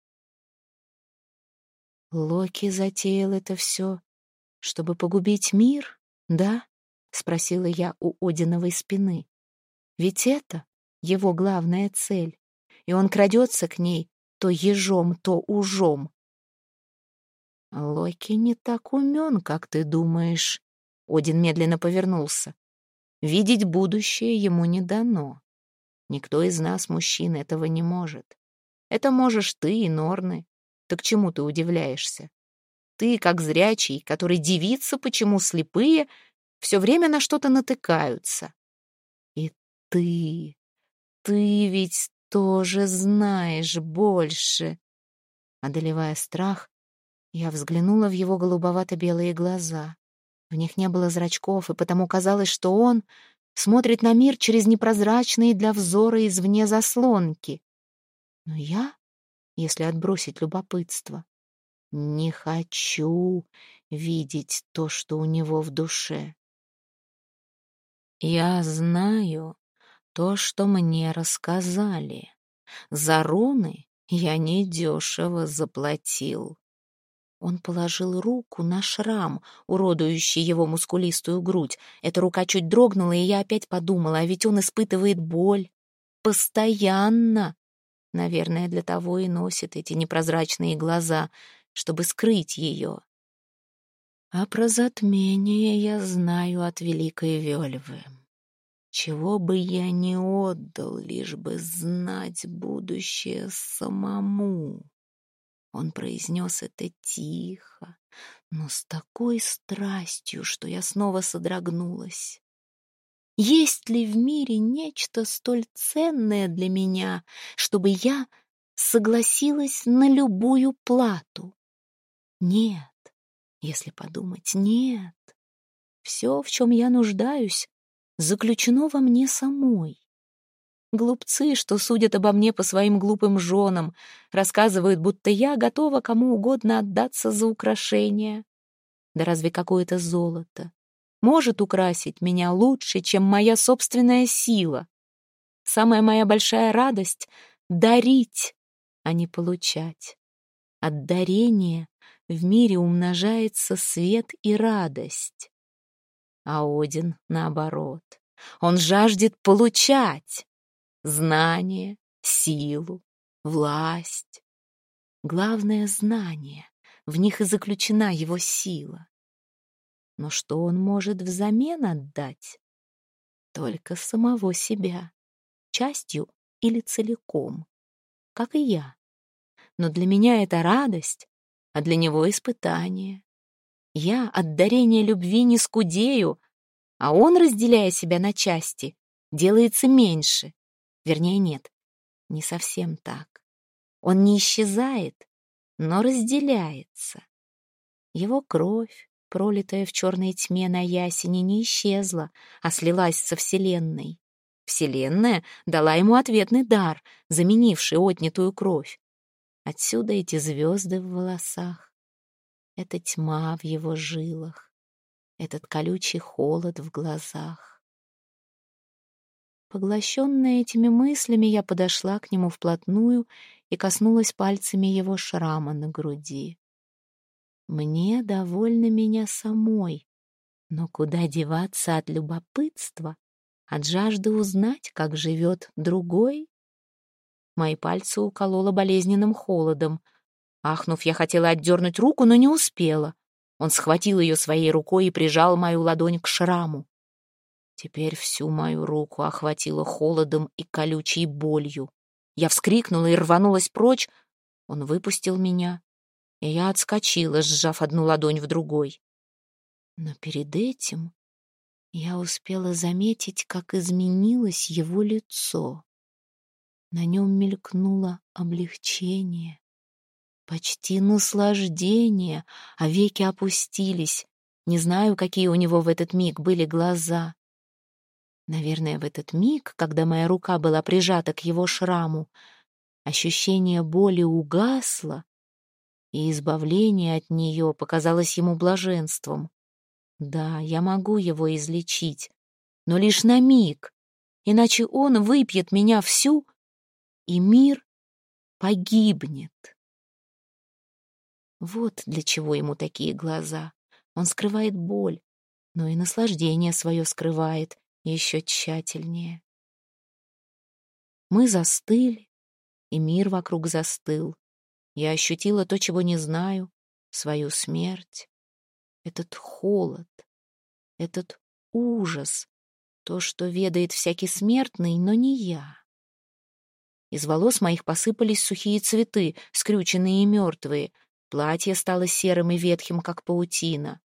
Локи затеял это все, чтобы погубить мир, да? Спросила я у Одиновой спины. Ведь это его главная цель, и он крадется к ней то ежом, то ужом. Локи не так умен, как ты думаешь. Один медленно повернулся. Видеть будущее ему не дано. Никто из нас, мужчин, этого не может. Это можешь ты и Норны. Так чему ты удивляешься? Ты, как зрячий, который дивится, почему слепые все время на что-то натыкаются. И ты ведь тоже знаешь больше. Одолевая страх, я взглянула в его голубовато-белые глаза. В них не было зрачков, и потому казалось, что он смотрит на мир через непрозрачные для взора извне заслонки. Но я, если отбросить любопытство, не хочу видеть то, что у него в душе. Я знаю то, что мне рассказали. За руны я недешево заплатил. Он положил руку на шрам, уродующий его мускулистую грудь. Эта рука чуть дрогнула, и я опять подумала, а ведь он испытывает боль. Постоянно. Наверное, для того и носит эти непрозрачные глаза, чтобы скрыть ее. А про затмение я знаю от великой Вельвы. Чего бы я ни отдал, лишь бы знать будущее самому. Он произнес это тихо, но с такой страстью, что я снова содрогнулась. Есть ли в мире нечто столь ценное для меня, чтобы я согласилась на любую плату? Нет, если подумать, нет. Все, в чем я нуждаюсь, заключено во мне самой. Глупцы, что судят обо мне по своим глупым женам, рассказывают, будто я готова кому угодно отдаться за украшения. Да разве какое-то золото может украсить меня лучше, чем моя собственная сила? Самая моя большая радость — дарить, а не получать. От дарения в мире умножается свет и радость. А Один, наоборот, он жаждет получать знание, силу, власть. Главное — знание, в них и заключена его сила. Но что он может взамен отдать? Только самого себя, частью или целиком, как и я. Но для меня это радость, а для него испытание. Я от дарения любви не скудею, а он, разделяя себя на части, делается меньше. Вернее, нет, не совсем так. Он не исчезает, но разделяется. Его кровь, пролитая в черной тьме на ясене, не исчезла, а слилась со Вселенной. Вселенная дала ему ответный дар, заменивший отнятую кровь. Отсюда эти звезды в волосах. Это тьма в его жилах, этот колючий холод в глазах. Поглощенная этими мыслями, я подошла к нему вплотную и коснулась пальцами его шрама на груди. Мне довольно меня самой, но куда деваться от любопытства, от жажды узнать, как живет другой? Мои пальцы укололо болезненным холодом. Ахнув, я хотела отдернуть руку, но не успела. Он схватил ее своей рукой и прижал мою ладонь к шраму. Теперь всю мою руку охватило холодом и колючей болью. Я вскрикнула и рванулась прочь. Он выпустил меня, и я отскочила, сжав одну ладонь в другой. Но перед этим я успела заметить, как изменилось его лицо. На нем мелькнуло облегчение, почти наслаждение, а веки опустились. Не знаю, какие у него в этот миг были глаза. Наверное, в этот миг, когда моя рука была прижата к его шраму, ощущение боли угасло, и избавление от нее показалось ему блаженством. Да, я могу его излечить, но лишь на миг, иначе он выпьет меня всю, и мир погибнет. Вот для чего ему такие глаза. Он скрывает боль, но и наслаждение свое скрывает еще тщательнее. Мы застыли, и мир вокруг застыл. Я ощутила то, чего не знаю, свою смерть. Этот холод, этот ужас, то, что ведает всякий смертный, но не я. Из волос моих посыпались сухие цветы, скрюченные и мертвые. Платье стало серым и ветхим, как паутина.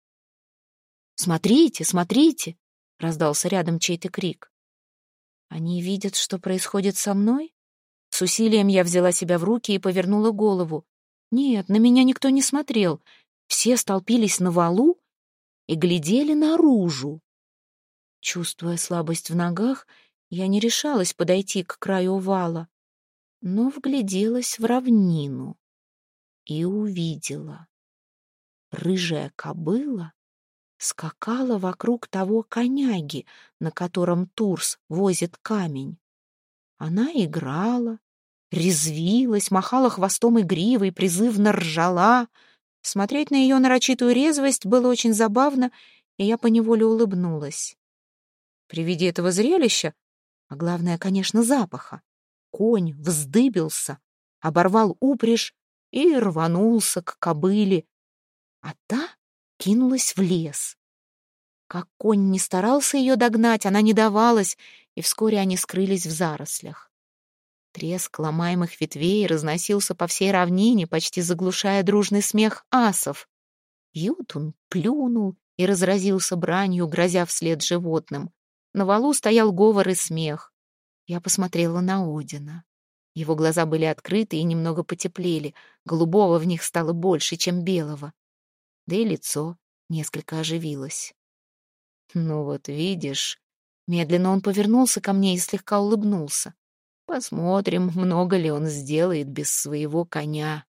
«Смотрите, смотрите!» — раздался рядом чей-то крик. «Они видят, что происходит со мной?» С усилием я взяла себя в руки и повернула голову. Нет, на меня никто не смотрел. Все столпились на валу и глядели наружу. Чувствуя слабость в ногах, я не решалась подойти к краю вала, но вгляделась в равнину и увидела. Рыжая кобыла скакала вокруг того коняги, на котором Турс возит камень. Она играла, резвилась, махала хвостом и гривой, призывно ржала. Смотреть на ее нарочитую резвость было очень забавно, и я поневоле улыбнулась. При виде этого зрелища, а главное, конечно, запаха, конь вздыбился, оборвал упряжь и рванулся к кобыле, а та кинулась в лес. Как конь не старался ее догнать, она не давалась, и вскоре они скрылись в зарослях. Треск ломаемых ветвей разносился по всей равнине, почти заглушая дружный смех асов. Ютун плюнул и разразился бранью, грозя вслед животным. На валу стоял говор и смех. Я посмотрела на Одина. Его глаза были открыты и немного потеплели, голубого в них стало больше, чем белого. Да и лицо несколько оживилось. «Ну вот видишь...» Медленно он повернулся ко мне и слегка улыбнулся. «Посмотрим, много ли он сделает без своего коня».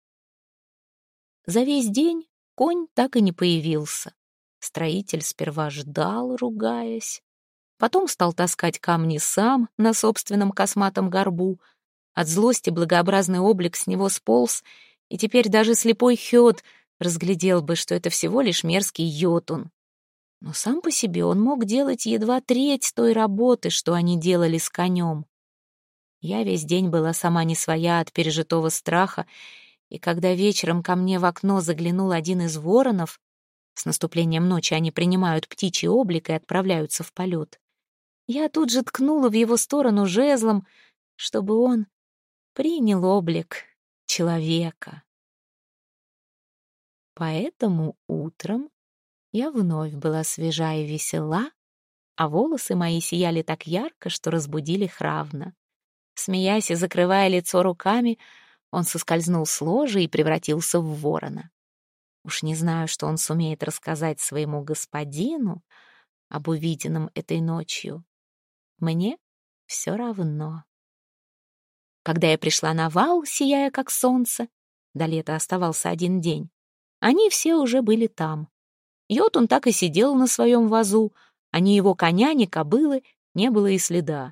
За весь день конь так и не появился. Строитель сперва ждал, ругаясь. Потом стал таскать камни сам на собственном косматом горбу. От злости благообразный облик с него сполз, и теперь даже слепой Хёд разглядел бы, что это всего лишь мерзкий Йотун. Но сам по себе он мог делать едва треть той работы, что они делали с конем. Я весь день была сама не своя от пережитого страха, и когда вечером ко мне в окно заглянул один из воронов, с наступлением ночи они принимают птичий облик и отправляются в полет, я тут же ткнула в его сторону жезлом, чтобы он принял облик человека. Поэтому утром я вновь была свежа и весела, а волосы мои сияли так ярко, что разбудили Хравна. Смеясь и закрывая лицо руками, он соскользнул с ложа и превратился в ворона. Уж не знаю, что он сумеет рассказать своему господину об увиденном этой ночью. Мне все равно. Когда я пришла на вал, сияя как солнце, до лета оставался один день, Они все уже были там. Йотун так и сидел на своем вазу, а ни его коня, ни кобылы не было и следа.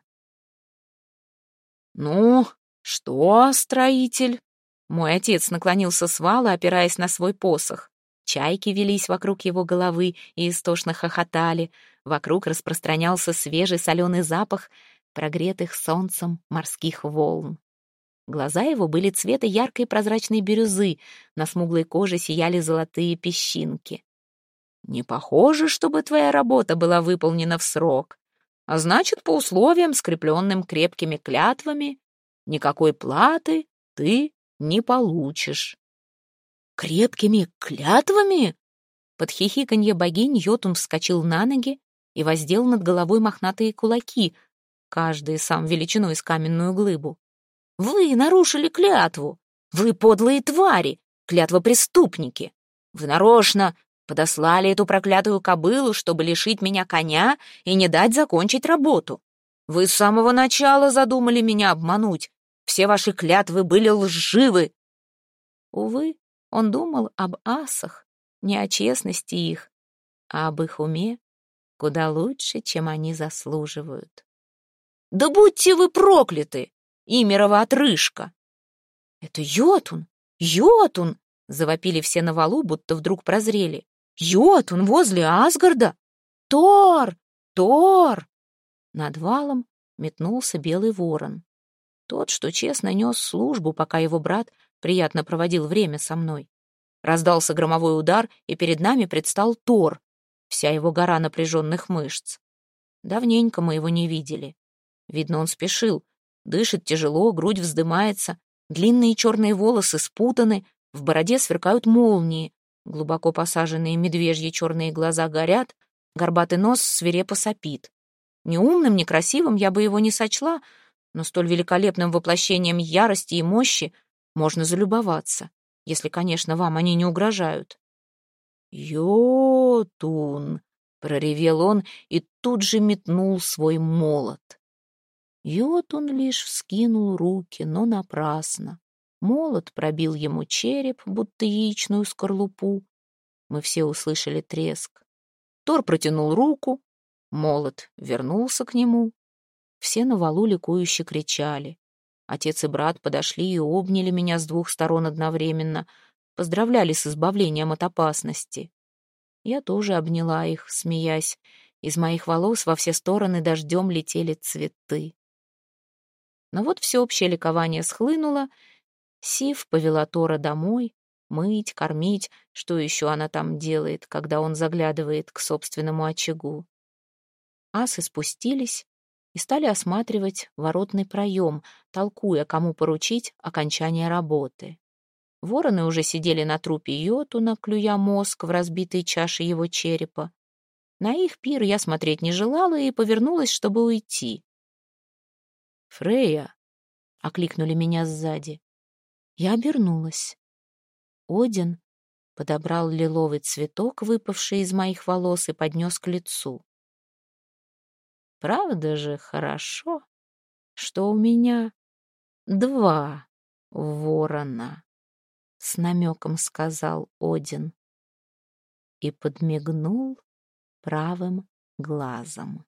«Ну, что, строитель?» Мой отец наклонился с вала, опираясь на свой посох. Чайки велись вокруг его головы и истошно хохотали. Вокруг распространялся свежий соленый запах прогретых солнцем морских волн. Глаза его были цвета яркой прозрачной бирюзы, на смуглой коже сияли золотые песчинки. «Не похоже, чтобы твоя работа была выполнена в срок. А значит, по условиям, скрепленным крепкими клятвами, никакой платы ты не получишь». «Крепкими клятвами?» Под хихиканье богинь Йотун вскочил на ноги и воздел над головой мохнатые кулаки, каждый сам величиной с каменную глыбу. «Вы нарушили клятву! Вы подлые твари, клятвопреступники! Вы нарочно подослали эту проклятую кобылу, чтобы лишить меня коня и не дать закончить работу. Вы с самого начала задумали меня обмануть. Все ваши клятвы были лживы». Увы, он думал об асах, не о честности их, а об их уме куда лучше, чем они заслуживают. «Да будьте вы прокляты, Имерова отрыжка!» «Это Йотун! Йотун!» — завопили все на валу, будто вдруг прозрели. «Йотун возле Асгарда! Тор! Тор!» Над валом метнулся белый ворон. Тот, что честно нес службу, пока его брат приятно проводил время со мной. Раздался громовой удар, и перед нами предстал Тор, вся его гора напряженных мышц. Давненько мы его не видели. Видно, он спешил. Дышит тяжело, грудь вздымается, длинные черные волосы спутаны, в бороде сверкают молнии, глубоко посаженные медвежьи черные глаза горят, горбатый нос свирепо сопит. Ни умным, ни красивым я бы его не сочла, но столь великолепным воплощением ярости и мощи можно залюбоваться, если, конечно, вам они не угрожают. «Йотун!» — проревел он и тут же метнул свой молот. Йотун лишь вскинул руки, но напрасно. Молот пробил ему череп, будто яичную скорлупу. Мы все услышали треск. Тор протянул руку, молот вернулся к нему. Все на валу ликующе кричали. Отец и брат подошли и обняли меня с двух сторон одновременно, поздравляли с избавлением от опасности. Я тоже обняла их, смеясь. Из моих волос во все стороны дождем летели цветы. Но вот всеобщее ликование схлынуло. Сив повела Тора домой, мыть, кормить, что еще она там делает, когда он заглядывает к собственному очагу. Асы спустились и стали осматривать воротный проем, толкуя, кому поручить окончание работы. Вороны уже сидели на трупе Йотуна, клюя мозг в разбитой чаше его черепа. На их пир я смотреть не желала и повернулась, чтобы уйти. «Фрейя!» — окликнули меня сзади. Я обернулась. Один подобрал лиловый цветок, выпавший из моих волос, и поднес к лицу. «Правда же хорошо, что у меня 2 ворона», — с намеком сказал Один и подмигнул правым глазом.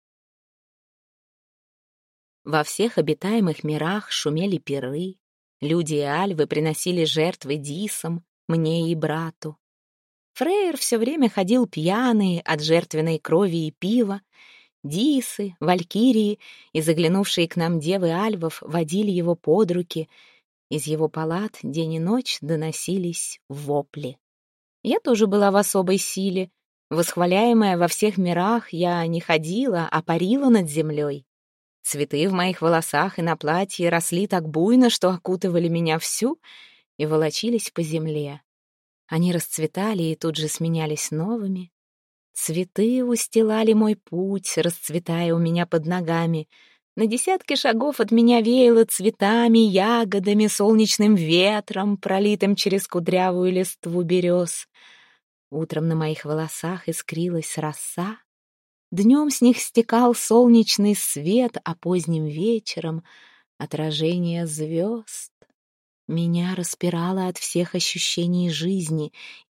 Во всех обитаемых мирах шумели пиры. Люди и альвы приносили жертвы дисам, мне и брату. Фрейр все время ходил пьяный от жертвенной крови и пива. Дисы, валькирии и заглянувшие к нам девы альвов водили его под руки. Из его палат день и ночь доносились вопли. Я тоже была в особой силе. Восхваляемая во всех мирах, я не ходила, а парила над землей. Цветы в моих волосах и на платье росли так буйно, что окутывали меня всю и волочились по земле. Они расцветали и тут же сменялись новыми. Цветы устилали мой путь, расцветая у меня под ногами. На десятки шагов от меня веяло цветами, ягодами, солнечным ветром, пролитым через кудрявую листву берез. Утром на моих волосах искрилась роса. Днем с них стекал солнечный свет, а поздним вечером — отражение звезд. Меня распирало от всех ощущений жизни,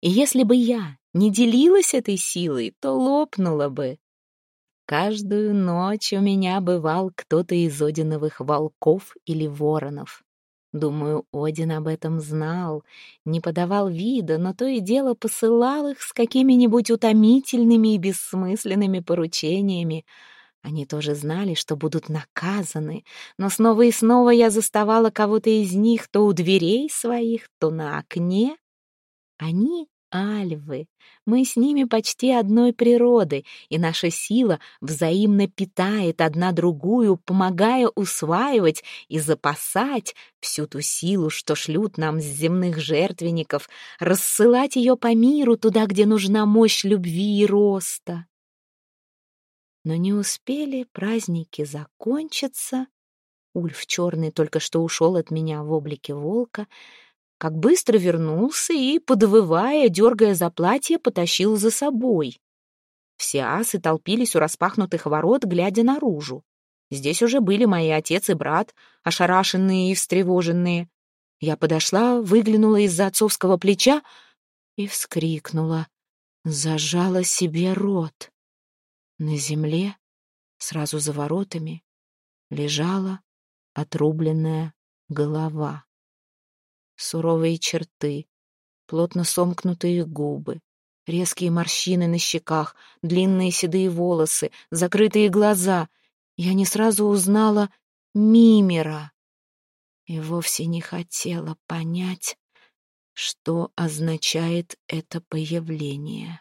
И если бы я не делилась этой силой, то лопнула бы. Каждую ночь у меня бывал кто-то из Одиновых волков или воронов. Думаю, Один об этом знал, не подавал вида, но то и дело посылал их с какими-нибудь утомительными и бессмысленными поручениями. Они тоже знали, что будут наказаны, но снова и снова я заставала кого-то из них то у дверей своих, то на окне. Они альвы, мы с ними почти одной природы, и наша сила взаимно питает одна другую, помогая усваивать и запасать всю ту силу, что шлют нам с земных жертвенников, рассылать ее по миру туда, где нужна мощь любви и роста. Но не успели праздники закончиться, Ульф Черный только что ушел от меня в облике волка, как быстро вернулся и, подвывая, дергая за платье, потащил за собой. Все асы толпились у распахнутых ворот, глядя наружу. Здесь уже были мои отец и брат, ошарашенные и встревоженные. Я подошла, выглянула из-за отцовского плеча и вскрикнула, зажала себе рот. На земле, сразу за воротами, лежала отрубленная голова. Суровые черты, плотно сомкнутые губы, резкие морщины на щеках, длинные седые волосы, закрытые глаза. Я не сразу узнала Мимира и вовсе не хотела понять, что означает это появление.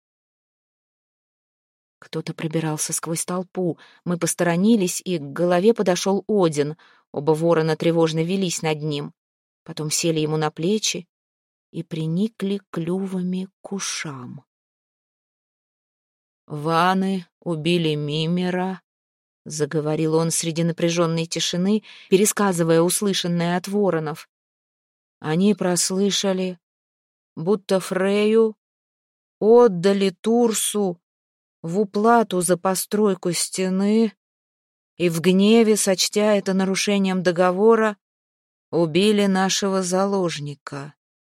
Кто-то пробирался сквозь толпу. Мы посторонились, и к голове подошел Один. Оба ворона тревожно велись над ним. Потом сели ему на плечи и приникли клювами к ушам. «Ваны убили Мимира», — заговорил он среди напряженной тишины, пересказывая услышанное от воронов. «Они прослышали, будто Фрею отдали Турсу в уплату за постройку стены и в гневе, сочтя это нарушением договора, убили нашего заложника».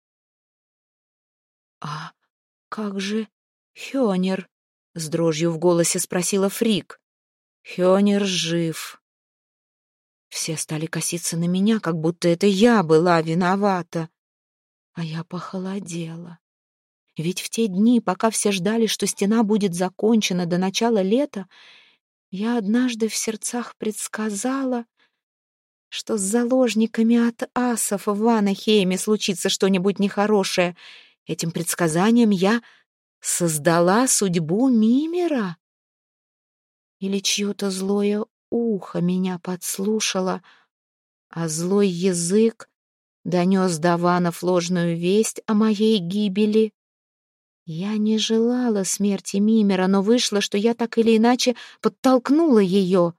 «А как же Хёнер?» — с дрожью в голосе спросила Фрик. «Хёнер жив». Все стали коситься на меня, как будто это я была виновата. А я похолодела. Ведь в те дни, пока все ждали, что стена будет закончена до начала лета, я однажды в сердцах предсказала, что с заложниками от асов в Ванахейме случится что-нибудь нехорошее. Этим предсказанием я создала судьбу Мимира. Или чье-то злое ухо меня подслушало, а злой язык донес до ванов ложную весть о моей гибели. Я не желала смерти Мимира, но вышло, что я так или иначе подтолкнула ее.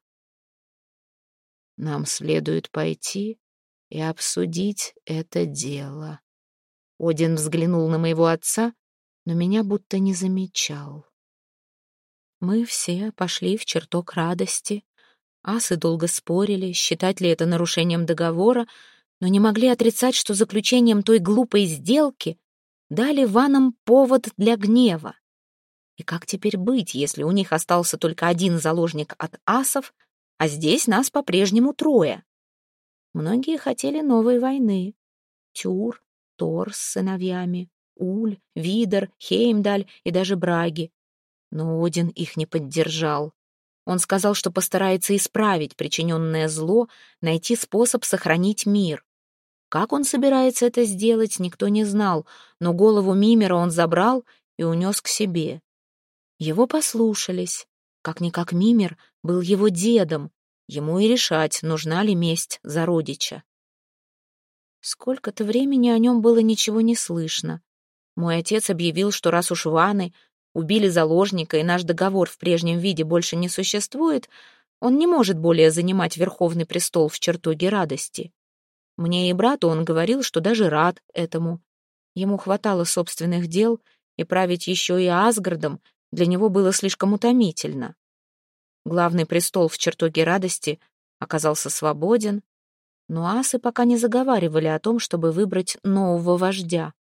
Нам следует пойти и обсудить это дело. Один взглянул на моего отца, но меня будто не замечал. Мы все пошли в чертог радости. Асы долго спорили, считать ли это нарушением договора, но не могли отрицать, что заключением той глупой сделки дали ванам повод для гнева. И как теперь быть, если у них остался только один заложник от асов, а здесь нас по-прежнему трое? Многие хотели новой войны. Тюр, Тор с сыновьями, Уль, Видар, Хеймдаль и даже Браги. Но Один их не поддержал. Он сказал, что постарается исправить причиненное зло, найти способ сохранить мир. Как он собирается это сделать, никто не знал, но голову Мимира он забрал и унес к себе. Его послушались. Как-никак Мимир был его дедом, ему и решать, нужна ли месть за родича. Сколько-то времени о нем было ничего не слышно. Мой отец объявил, что раз уж ваны убили заложника и наш договор в прежнем виде больше не существует, он не может более занимать верховный престол в чертоге радости. Мне и брату он говорил, что даже рад этому. Ему хватало собственных дел, и править еще и Асгардом для него было слишком утомительно. Главный престол в чертоге радости оказался свободен, но асы пока не заговаривали о том, чтобы выбрать нового вождя.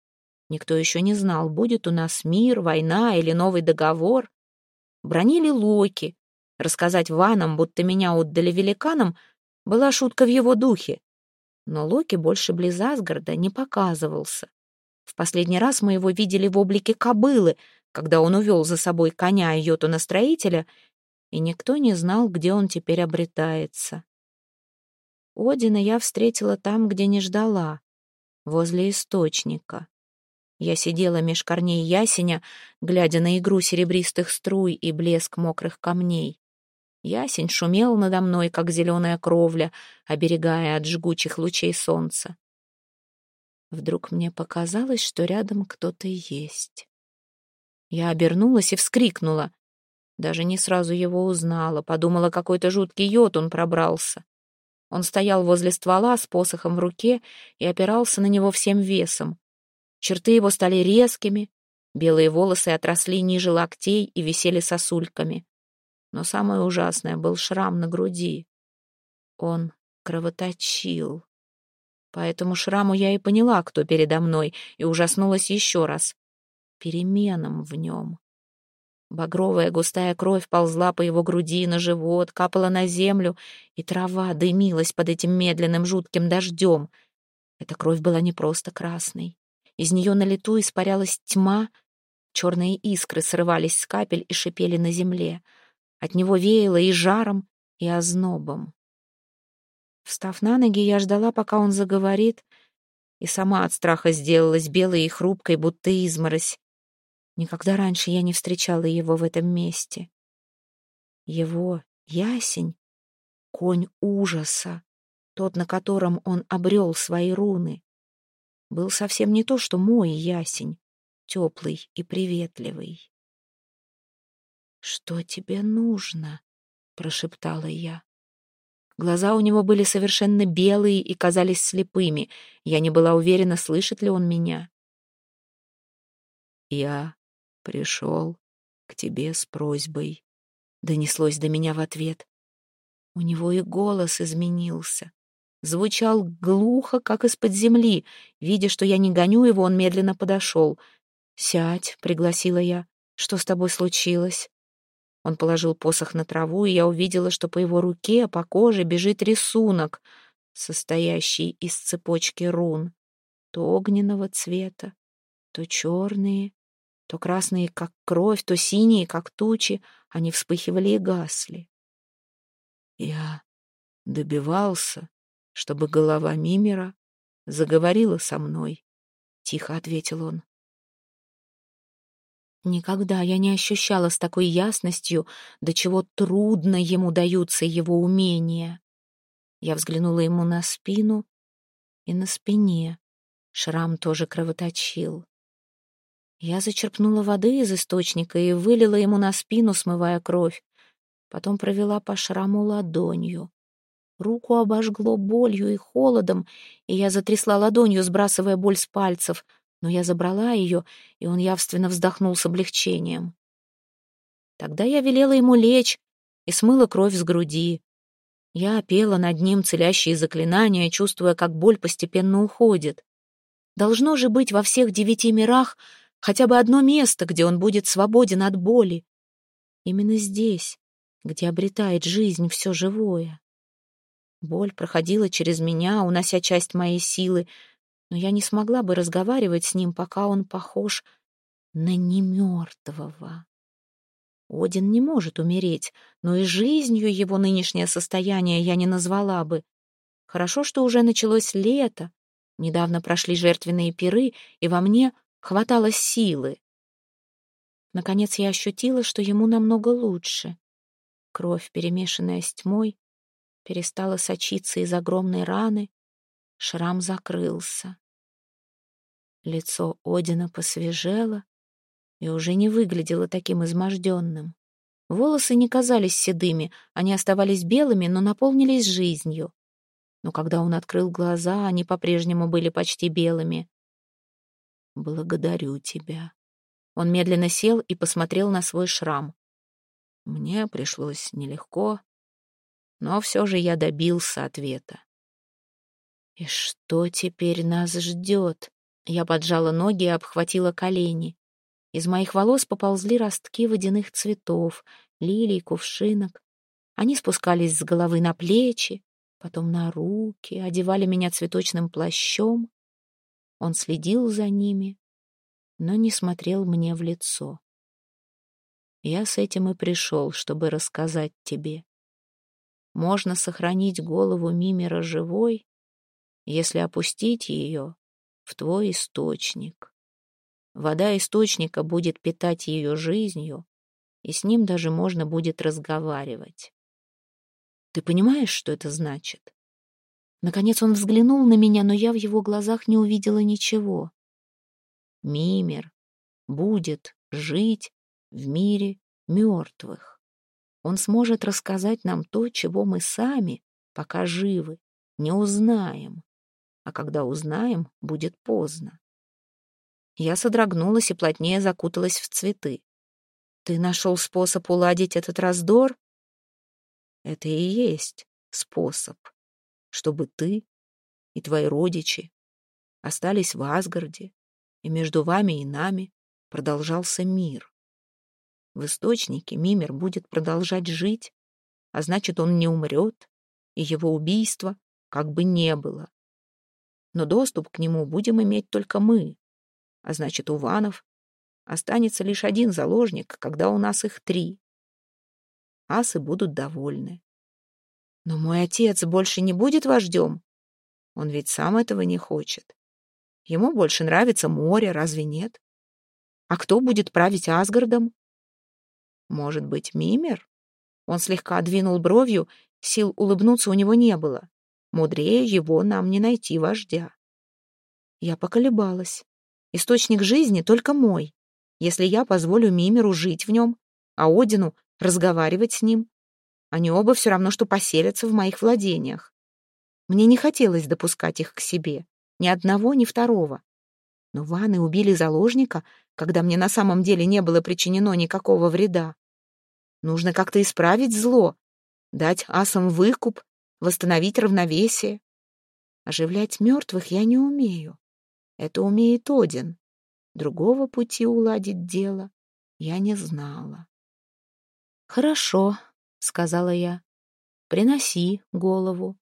Никто еще не знал, будет у нас мир, война или новый договор. Бранили Локи. Рассказать Ванам, будто меня отдали великанам, была шутка в его духе. Но Локи больше близ Асгарда не показывался. В последний раз мы его видели в облике кобылы, когда он увел за собой коня Йотуна-строителя, и никто не знал, где он теперь обретается. Одина я встретила там, где не ждала, возле источника. Я сидела меж корней ясеня, глядя на игру серебристых струй и блеск мокрых камней. Ясень шумел надо мной, как зеленая кровля, оберегая от жгучих лучей солнца. Вдруг мне показалось, что рядом кто-то есть. Я обернулась и вскрикнула. Даже не сразу его узнала, подумала, какой-то жуткий йотун пробрался. Он стоял возле ствола с посохом в руке и опирался на него всем весом. Черты его стали резкими, белые волосы отросли ниже локтей и висели сосульками. Но самое ужасное был шрам на груди. Он кровоточил. По этому шраму я и поняла, кто передо мной, и ужаснулась еще раз. Переменам в нем. Багровая густая кровь ползла по его груди на живот, капала на землю, и трава дымилась под этим медленным жутким дождем. Эта кровь была не просто красной. Из нее на лету испарялась тьма, черные искры срывались с капель и шипели на земле. От него веяло и жаром, и ознобом. Встав на ноги, я ждала, пока он заговорит, и сама от страха сделалась белой и хрупкой, будто изморозь. Никогда раньше я не встречала его в этом месте. Его ясень — конь ужаса, тот, на котором он обрел свои руны. Был совсем не то, что мой ясень, теплый и приветливый. «Что тебе нужно?» — прошептала я. Глаза у него были совершенно белые и казались слепыми. Я не была уверена, слышит ли он меня. «Я пришел к тебе с просьбой», — донеслось до меня в ответ. У него и голос изменился. Звучал глухо, как из-под земли. Видя, что я не гоню его, он медленно подошел. «Сядь», — пригласила я. «Что с тобой случилось?» Он положил посох на траву, и я увидела, что по его руке, по коже бежит рисунок, состоящий из цепочки рун. То огненного цвета, то черные, то красные, как кровь, то синие, как тучи. Они вспыхивали и гасли. Я добивался, чтобы голова Мимира заговорила со мной, — тихо ответил он. Никогда я не ощущала с такой ясностью, до чего трудно ему даются его умения. Я взглянула ему на спину, и на спине шрам тоже кровоточил. Я зачерпнула воды из источника и вылила ему на спину, смывая кровь. Потом провела по шраму ладонью. Руку обожгло болью и холодом, и я затрясла ладонью, сбрасывая боль с пальцев, но я забрала ее, и он явственно вздохнул с облегчением. Тогда я велела ему лечь и смыла кровь с груди. Я пела над ним целящие заклинания, чувствуя, как боль постепенно уходит. Должно же быть во всех 9 мирах хотя бы одно место, где он будет свободен от боли. Именно здесь, где обретает жизнь все живое. Боль проходила через меня, унося часть моей силы, но я не смогла бы разговаривать с ним, пока он похож на немертвого. Один не может умереть, но и жизнью его нынешнее состояние я не назвала бы. Хорошо, что уже началось лето, недавно прошли жертвенные пиры, и во мне хватало силы. Наконец я ощутила, что ему намного лучше. Кровь, перемешанная с тьмой, перестала сочиться из огромной раны, шрам закрылся. Лицо Одина посвежело и уже не выглядело таким изможденным. Волосы не казались седыми, они оставались белыми, но наполнились жизнью. Но когда он открыл глаза, они по-прежнему были почти белыми. «Благодарю тебя». Он медленно сел и посмотрел на свой шрам. «Мне пришлось нелегко, но все же я добился ответа». «И что теперь нас ждет?» Я поджала ноги и обхватила колени. Из моих волос поползли ростки водяных цветов, лилий, кувшинок. Они спускались с головы на плечи, потом на руки, одевали меня цветочным плащом. Он следил за ними, но не смотрел мне в лицо. Я с этим и пришел, чтобы рассказать тебе. Можно сохранить голову Мимира живой, если опустить ее в твой источник. Вода источника будет питать ее жизнью, и с ним даже можно будет разговаривать. Ты понимаешь, что это значит? Наконец он взглянул на меня, но я в его глазах не увидела ничего. Мимир будет жить в мире мертвых. Он сможет рассказать нам то, чего мы сами, пока живы, не узнаем. А когда узнаем, будет поздно. Я содрогнулась и плотнее закуталась в цветы. Ты нашел способ уладить этот раздор? Это и есть способ, чтобы ты и твои родичи остались в Асгарде, и между вами и нами продолжался мир. В источнике Мимир будет продолжать жить, а значит, он не умрет, и его убийства как бы не было. Но доступ к нему будем иметь только мы, а значит, у ванов останется лишь один заложник, когда у нас их 3. Асы будут довольны. Но мой отец больше не будет вождем. Он ведь сам этого не хочет. Ему больше нравится море, разве нет? А кто будет править Асгардом? Может быть, Мимир? Он слегка двинул бровью, сил улыбнуться у него не было. Мудрее его нам не найти вождя. Я поколебалась. Источник жизни только мой. Если я позволю Мимиру жить в нем, а Одину разговаривать с ним, они оба все равно, что поселятся в моих владениях. Мне не хотелось допускать их к себе, ни одного, ни второго. Но ваны убили заложника, когда мне на самом деле не было причинено никакого вреда. Нужно как-то исправить зло, дать асам выкуп, восстановить равновесие. Оживлять мертвых я не умею. Это умеет Один. Другого пути уладить дело я не знала. «Хорошо», — сказала я, — «приноси голову».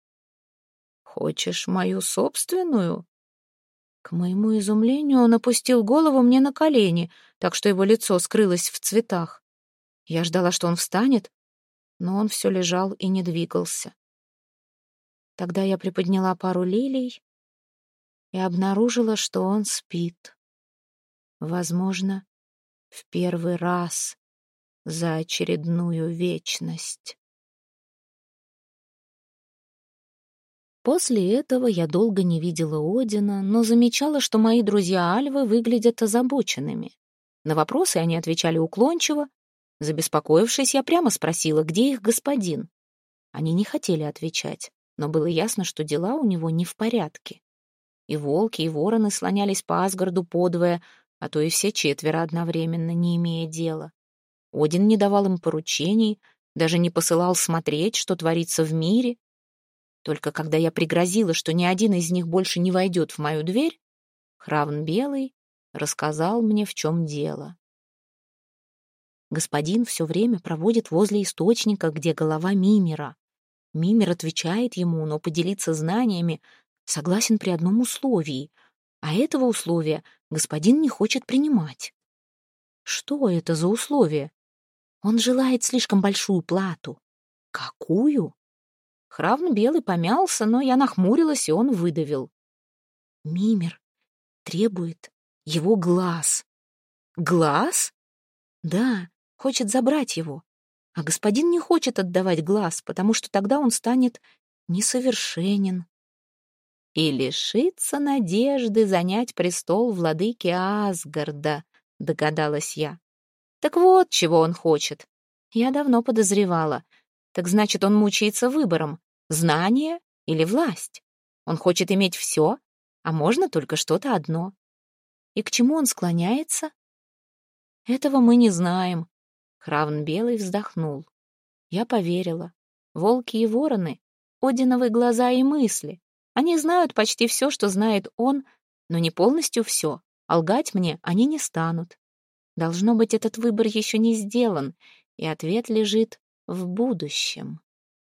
«Хочешь мою собственную?» К моему изумлению он опустил голову мне на колени, так что его лицо скрылось в цветах. Я ждала, что он встанет, но он все лежал и не двигался. Тогда я приподняла пару лилий и обнаружила, что он спит. Возможно, в первый раз за очередную вечность. После этого я долго не видела Одина, но замечала, что мои друзья-альвы выглядят озабоченными. На вопросы они отвечали уклончиво. Забеспокоившись, я прямо спросила, где их господин. Они не хотели отвечать, но было ясно, что дела у него не в порядке. И волки, и вороны слонялись по Асгарду подвое, а то и все 4 одновременно, не имея дела. Один не давал им поручений, даже не посылал смотреть, что творится в мире. Только когда я пригрозила, что ни один из них больше не войдет в мою дверь, Хравн Белый рассказал мне, в чем дело. Господин все время проводит возле источника, где голова Мимира. Мимир отвечает ему, но поделиться знаниями согласен при одном условии, а этого условия господин не хочет принимать. Что это за условие? Он желает слишком большую плату. Какую? Хравн Белый помялся, но я нахмурилась, и он выдавил. Мимир требует его глаз. Глаз? Да, хочет забрать его. А господин не хочет отдавать глаз, потому что тогда он станет несовершенен. И лишится надежды занять престол владыки Асгарда, догадалась я. Так вот, чего он хочет. Я давно подозревала. Так значит, он мучается выбором. Знание или власть? Он хочет иметь все, а можно только что-то одно. И к чему он склоняется? Этого мы не знаем. Хравн Белый вздохнул. Я поверила. Волки и вороны — Одиновы глаза и мысли. Они знают почти все, что знает он, Но не полностью все, а лгать мне они не станут. Должно быть, этот выбор еще не сделан, и ответ лежит в будущем.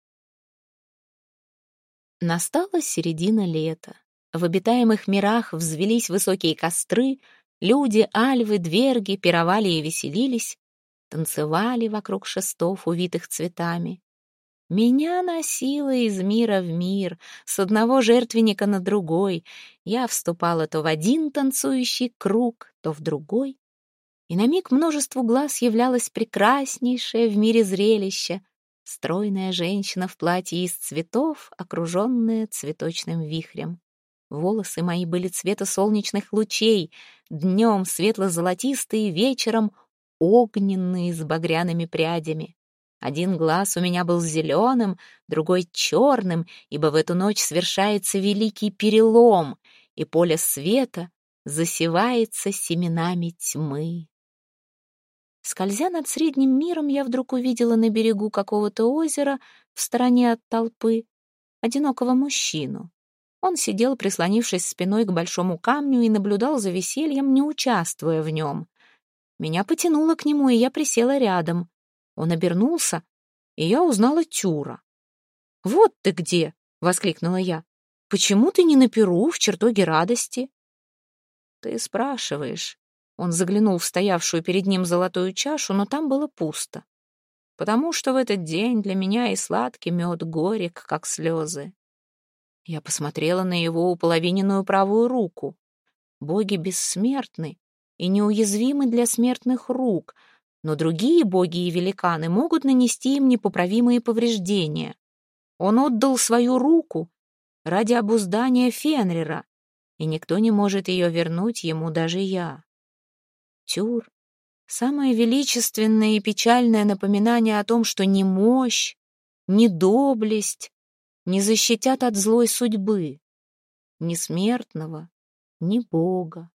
Настала середина лета. В обитаемых мирах взвелись высокие костры, люди, альвы, дверги пировали и веселились, танцевали вокруг шестов, увитых цветами. Меня носило из мира в мир, с одного жертвенника на другой. Я вступала то в один танцующий круг, то в другой. И на миг множеству глаз являлось прекраснейшее в мире зрелище — стройная женщина в платье из цветов, окруженная цветочным вихрем. Волосы мои были цвета солнечных лучей, днем светло-золотистые, вечером огненные с багряными прядями. Один глаз у меня был зеленым, другой — черным, ибо в эту ночь свершается великий перелом, и поле света засевается семенами тьмы. Скользя над средним миром, я вдруг увидела на берегу какого-то озера, в стороне от толпы, одинокого мужчину. Он сидел, прислонившись спиной к большому камню, и наблюдал за весельем, не участвуя в нем. Меня потянуло к нему, и я присела рядом. Он обернулся, и я узнала Тюра. «Вот ты где!» — воскликнула я. «Почему ты не на пиру, в чертоге радости?» «Ты спрашиваешь». Он заглянул в стоявшую перед ним золотую чашу, но там было пусто. «Потому что в этот день для меня и сладкий мед горек, как слезы». Я посмотрела на его уполовиненную правую руку. Боги бессмертны и неуязвимы для смертных рук, но другие боги и великаны могут нанести им непоправимые повреждения. Он отдал свою руку ради обуздания Фенрира, и никто не может ее вернуть ему, даже я. Тюр — самое величественное и печальное напоминание о том, что ни мощь, ни доблесть не защитят от злой судьбы, ни смертного, ни бога.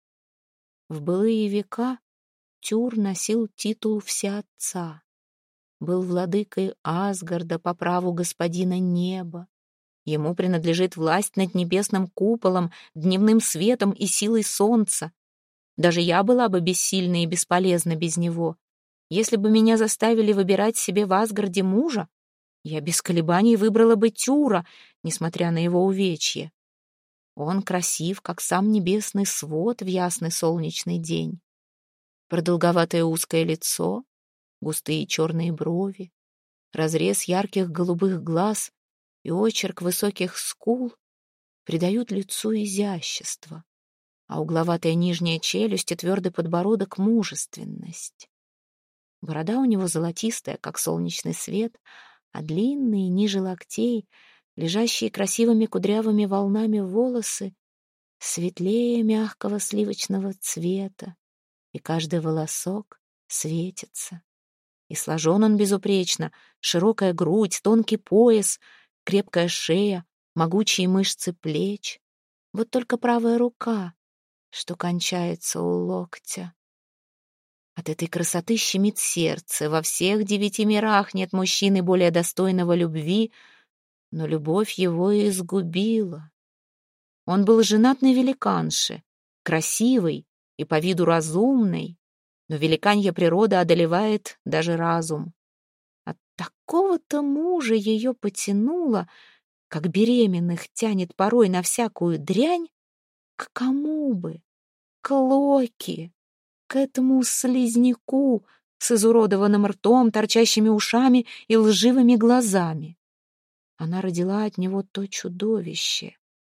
В былые века Тюр носил титул всеотца, был владыкой Асгарда по праву господина неба. Ему принадлежит власть над небесным куполом, дневным светом и силой солнца. Даже я была бы бессильна и бесполезна без него. Если бы меня заставили выбирать себе в Асгарде мужа, я без колебаний выбрала бы Тюра, несмотря на его увечье. Он красив, как сам небесный свод в ясный солнечный день. Продолговатое узкое лицо, густые черные брови, разрез ярких голубых глаз и очерк высоких скул придают лицу изящество, а угловатая нижняя челюсть и твердый подбородок — мужественность. Борода у него золотистая, как солнечный свет, а длинные, ниже локтей, лежащие красивыми кудрявыми волнами волосы, светлее мягкого сливочного цвета, и каждый волосок светится. И сложен он безупречно: широкая грудь, тонкий пояс, крепкая шея, могучие мышцы плеч. Вот только правая рука, что кончается у локтя. От этой красоты щемит сердце. Во всех 9 мирах нет мужчины более достойного любви, но любовь его и изгубила. Он был женат на великанше, красивой и по виду разумной, но великанья природа одолевает даже разум. От такого-то мужа ее потянуло, как беременных тянет порой на всякую дрянь. К кому бы? К Локи, к этому слизняку с изуродованным ртом, торчащими ушами и лживыми глазами. Она родила от него то чудовище,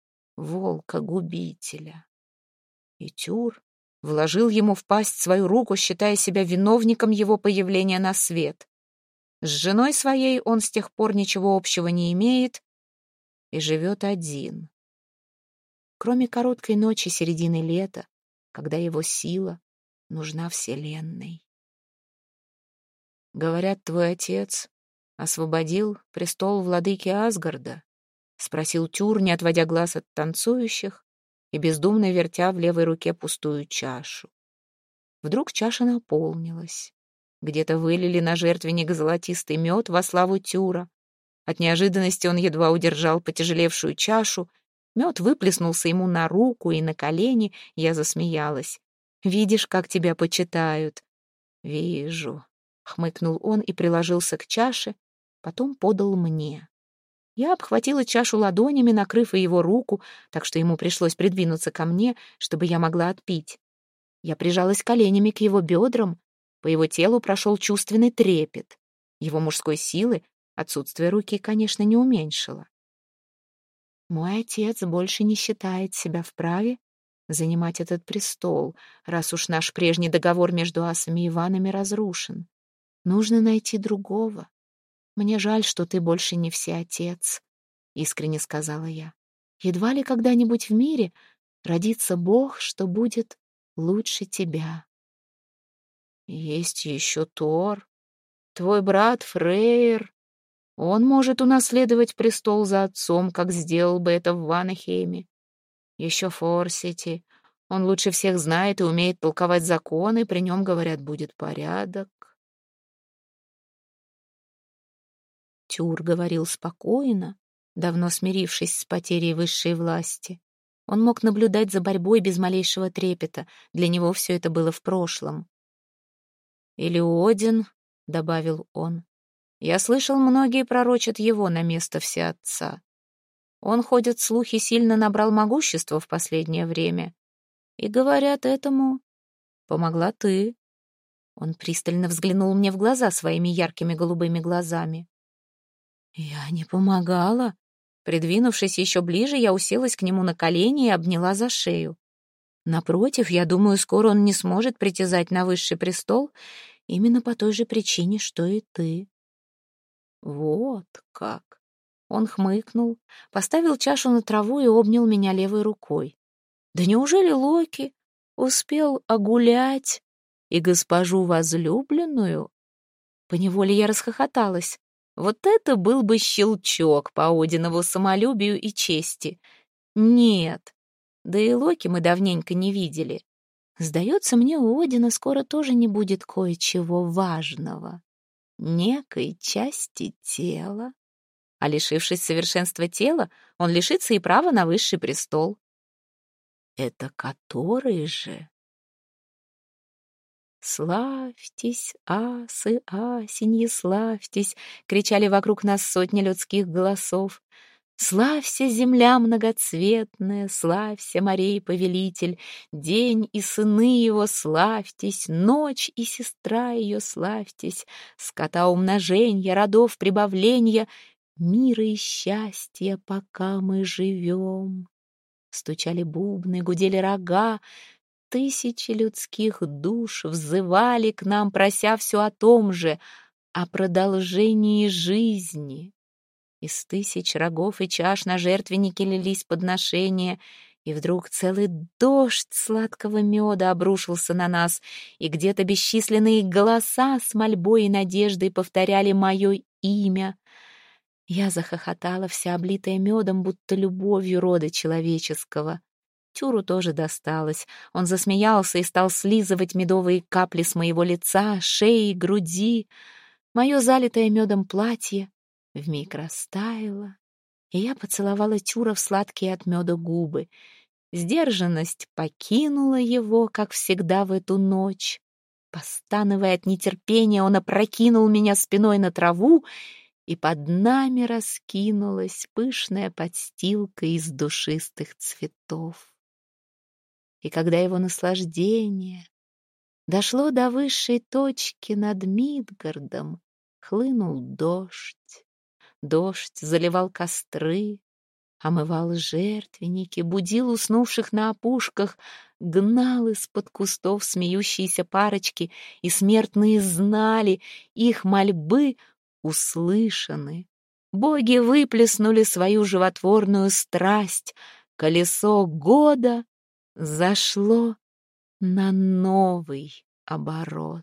волка-губителя. И Тюр вложил ему в пасть свою руку, считая себя виновником его появления на свет. С женой своей он с тех пор ничего общего не имеет и живет один. Кроме короткой ночи середины лета, когда его сила нужна вселенной. «Говорят, твой отец освободил престол владыки Асгарда?» — спросил Тюр, не отводя глаз от танцующих и бездумно вертя в левой руке пустую чашу. Вдруг чаша наполнилась. Где-то вылили на жертвенник золотистый мед во славу Тюра. От неожиданности он едва удержал потяжелевшую чашу Мед выплеснулся ему на руку и на колени, я засмеялась. «Видишь, как тебя почитают?» «Вижу», — хмыкнул он и приложился к чаше, потом подал мне. Я обхватила чашу ладонями, накрыв и его руку, так что ему пришлось придвинуться ко мне, чтобы я могла отпить. Я прижалась коленями к его бедрам, по его телу прошел чувственный трепет. Его мужской силы отсутствие руки, конечно, не уменьшило. Мой отец больше не считает себя вправе занимать этот престол, раз уж наш прежний договор между асами и Иванами разрушен. Нужно найти другого. Мне жаль, что ты больше не всеотец, — искренне сказала я. Едва ли когда-нибудь в мире родится Бог, что будет лучше тебя. Есть еще Тор, твой брат Фрейр. Он может унаследовать престол за отцом, как сделал бы это в Ванахейме. Еще Форсити. Он лучше всех знает и умеет толковать законы, при нем, говорят, будет порядок. Тюр говорил спокойно, давно смирившись с потерей высшей власти. Он мог наблюдать за борьбой без малейшего трепета, для него все это было в прошлом. «Или Один», — добавил он, — «я слышал, многие пророчат его на место всеотца. Он, ходят слухи, сильно набрал могущества в последнее время. И, говорят, этому помогла ты». Он пристально взглянул мне в глаза своими яркими голубыми глазами. «Я не помогала». Придвинувшись еще ближе, я уселась к нему на колени и обняла за шею. «Напротив, я думаю, скоро он не сможет притязать на высший престол именно по той же причине, что и ты». «Вот как!» Он хмыкнул, поставил чашу на траву и обнял меня левой рукой. «Да неужели Локи успел огулять и госпожу возлюбленную?» Поневоле я расхохоталась. Вот это был бы щелчок по Одинову самолюбию и чести. Нет, да и Локи мы давненько не видели. Сдается мне, у Одина скоро тоже не будет кое-чего важного. Некой части тела. А лишившись совершенства тела, он лишится и права на высший престол. Это который же? «Славьтесь, асы, асеньи, славьтесь!» — кричали вокруг нас сотни людских голосов. «Славься, земля многоцветная, славься, морей повелитель, день и сыны его славьтесь, ночь и сестра ее славьтесь, скота умноженья, родов прибавления, мира и счастья, пока мы живем». Стучали бубны, гудели рога, тысячи людских душ взывали к нам, прося все о том же, о продолжении жизни. Из тысяч рогов и чаш на жертвенники лились подношения, и вдруг целый дождь сладкого меда обрушился на нас, и где-то бесчисленные голоса с мольбой и надеждой повторяли мое имя. Я захохотала, вся облитая медом, будто любовью рода человеческого. Тюру тоже досталось. Он засмеялся и стал слизывать медовые капли с моего лица, шеи, груди. Мое залитое медом платье вмиг растаяло, и я поцеловала Тюра в сладкие от меда губы. Сдержанность покинула его, как всегда в эту ночь. Постановая от нетерпения, он опрокинул меня спиной на траву, и под нами раскинулась пышная подстилка из душистых цветов. И когда его наслаждение дошло до высшей точки над Мидгардом, хлынул дождь. Дождь заливал костры, омывал жертвенники, будил уснувших на опушках, гнал из-под кустов смеющиеся парочки, и смертные знали, их мольбы услышаны. Боги выплеснули свою животворную страсть. Колесо года зашло на новый оборот.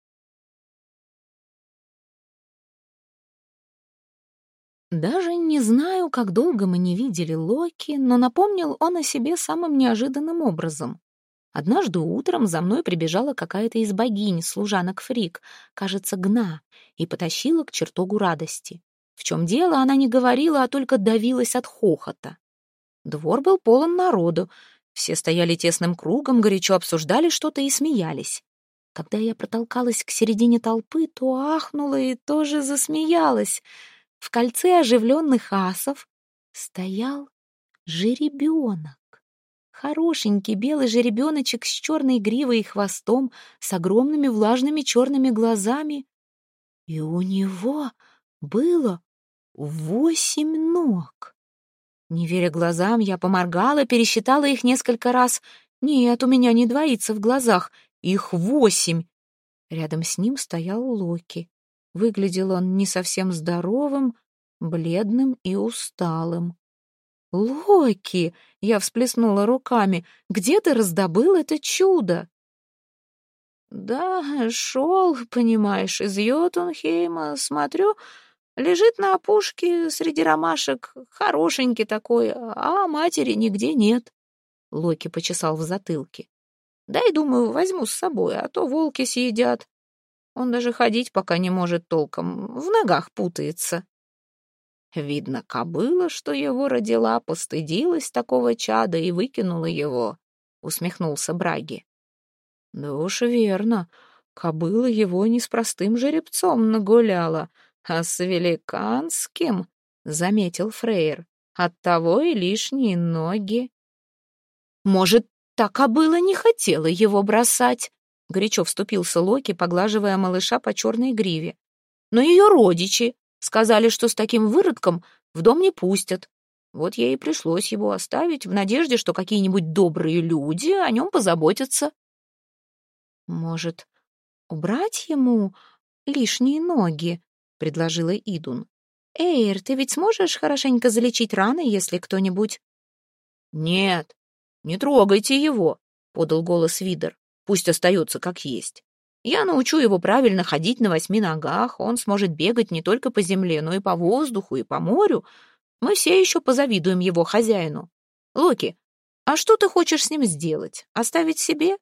Даже не знаю, как долго мы не видели Локи, но напомнил он о себе самым неожиданным образом. Однажды утром за мной прибежала какая-то из богинь, служанок Фрик, кажется, Гна, и потащила к чертогу радости. В чем дело, она не говорила, а только давилась от хохота. Двор был полон народу. Все стояли тесным кругом, горячо обсуждали что-то и смеялись. Когда я протолкалась к середине толпы, то ахнула и тоже засмеялась. В кольце оживленных асов стоял жеребенок. Хорошенький белый жеребеночек с черной гривой и хвостом, с огромными влажными черными глазами. И у него было 8 ног. Не веря глазам, я поморгала, пересчитала их несколько раз. Нет, у меня не двоится в глазах, их 8. Рядом с ним стоял Локи. Выглядел он не совсем здоровым, бледным и усталым. «Локи!» — я всплеснула руками. «Где ты раздобыл это чудо?» «Да, шел, понимаешь, из Йотунхейма, смотрю, лежит на опушке среди ромашек, хорошенький такой, а матери нигде нет». Локи почесал в затылке. «Дай, думаю, возьму с собой, а то волки съедят. Он даже ходить пока не может толком, в ногах путается». Видно, кобыла, что его родила, постыдилась такого чада и выкинула его, — усмехнулся Браги. Да уж верно, кобыла его не с простым жеребцом нагуляла, а с великанским, — заметил Фрейр. Оттого и лишние ноги. Может, та кобыла не хотела его бросать, — горячо вступился Локи, поглаживая малыша по черной гриве. Но ее родичи сказали, что с таким выродком в дом не пустят. Вот ей и пришлось его оставить в надежде, что какие-нибудь добрые люди о нем позаботятся. «Может, убрать ему лишние ноги?» — предложила Идун. «Эйр, ты ведь сможешь хорошенько залечить раны, если кто-нибудь...» «Нет, не трогайте его», — подал голос Видер. «Пусть остается как есть. Я научу его правильно ходить на 8 ногах, он сможет бегать не только по земле, но и по воздуху, и по морю. Мы все еще позавидуем его хозяину. Локи, а что ты хочешь с ним сделать? Оставить себе?»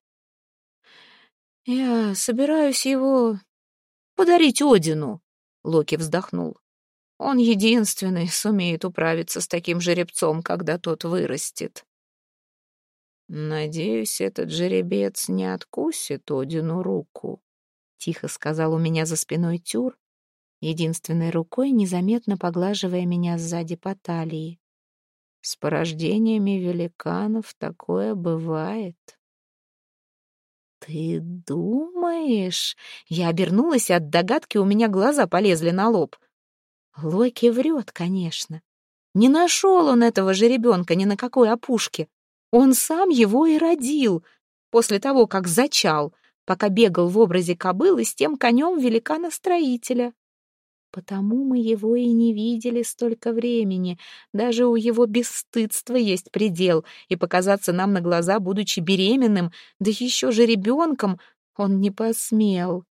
«Я собираюсь его подарить Одину», — Локи вздохнул. «Он единственный сумеет управиться с таким жеребцом, когда тот вырастет». «Надеюсь, этот жеребец не откусит Одину руку», — тихо сказал у меня за спиной Тюр, единственной рукой незаметно поглаживая меня сзади по талии. «С порождениями великанов такое бывает». «Ты думаешь?» Я обернулась, и от догадки у меня глаза полезли на лоб. Локи врет, конечно. Не нашел он этого жеребенка ни на какой опушке. Он сам его и родил, после того, как зачал, пока бегал в образе кобылы с тем конем великана-строителя. Потому мы его и не видели столько времени. Даже у его бесстыдства есть предел, и показаться нам на глаза, будучи беременным, да еще же ребенком, он не посмел.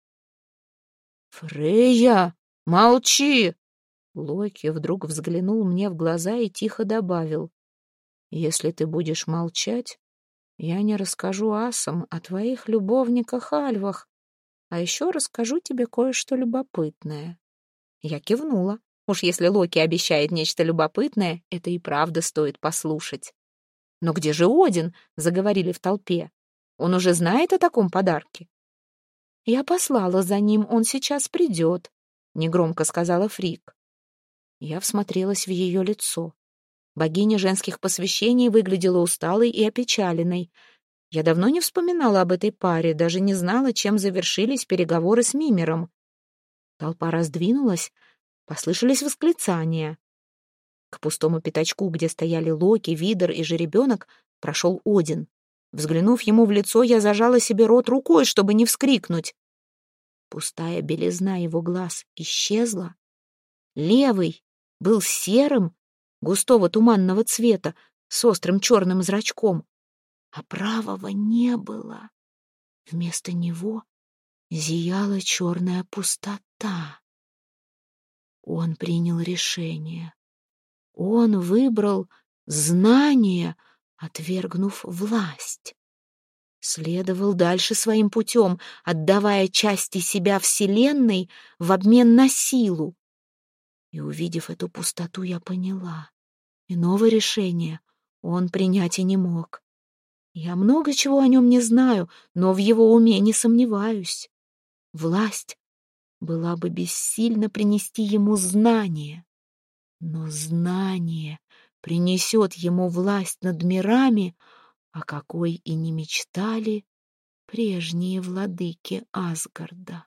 «Фрейя, молчи!» Локи вдруг взглянул мне в глаза и тихо добавил. «Если ты будешь молчать, я не расскажу асам о твоих любовниках-альвах, а еще расскажу тебе кое-что любопытное». Я кивнула. Уж если Локи обещает нечто любопытное, это и правда стоит послушать. «Но где же Один?» — заговорили в толпе. «Он уже знает о таком подарке?» «Я послала за ним, он сейчас придет», — негромко сказала Фрик. Я всмотрелась в ее лицо. Богиня женских посвящений выглядела усталой и опечаленной. Я давно не вспоминала об этой паре, даже не знала, чем завершились переговоры с Мимером. Толпа раздвинулась, послышались восклицания. К пустому пятачку, где стояли Локи, Видер и жеребенок, прошел Один. Взглянув ему в лицо, я зажала себе рот рукой, чтобы не вскрикнуть. Пустая белизна его глаз исчезла. Левый был серым, густого туманного цвета, с острым черным зрачком, а правого не было. Вместо него зияла черная пустота. Он принял решение. Он выбрал знание, отвергнув власть. Следовал дальше своим путем, отдавая части себя Вселенной в обмен на силу. И, увидев эту пустоту, я поняла. Иного решения он принять и не мог. Я много чего о нем не знаю, но в его уме не сомневаюсь. Власть была бы бессильна принести ему знание, но знание принесет ему власть над мирами, о какой и не мечтали прежние владыки Асгарда.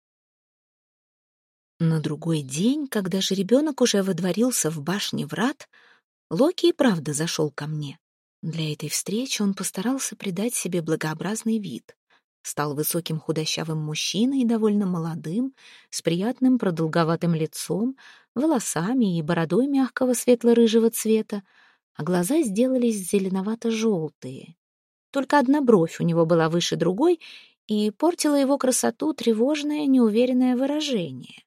На другой день, когда жеребенок уже водворился в башне врат, Локи и правда зашел ко мне. Для этой встречи он постарался придать себе благообразный вид. Стал высоким худощавым мужчиной, довольно молодым, с приятным продолговатым лицом, волосами и бородой мягкого светло-рыжего цвета, а глаза сделались зеленовато-желтые. Только одна бровь у него была выше другой, и портила его красоту тревожное, неуверенное выражение.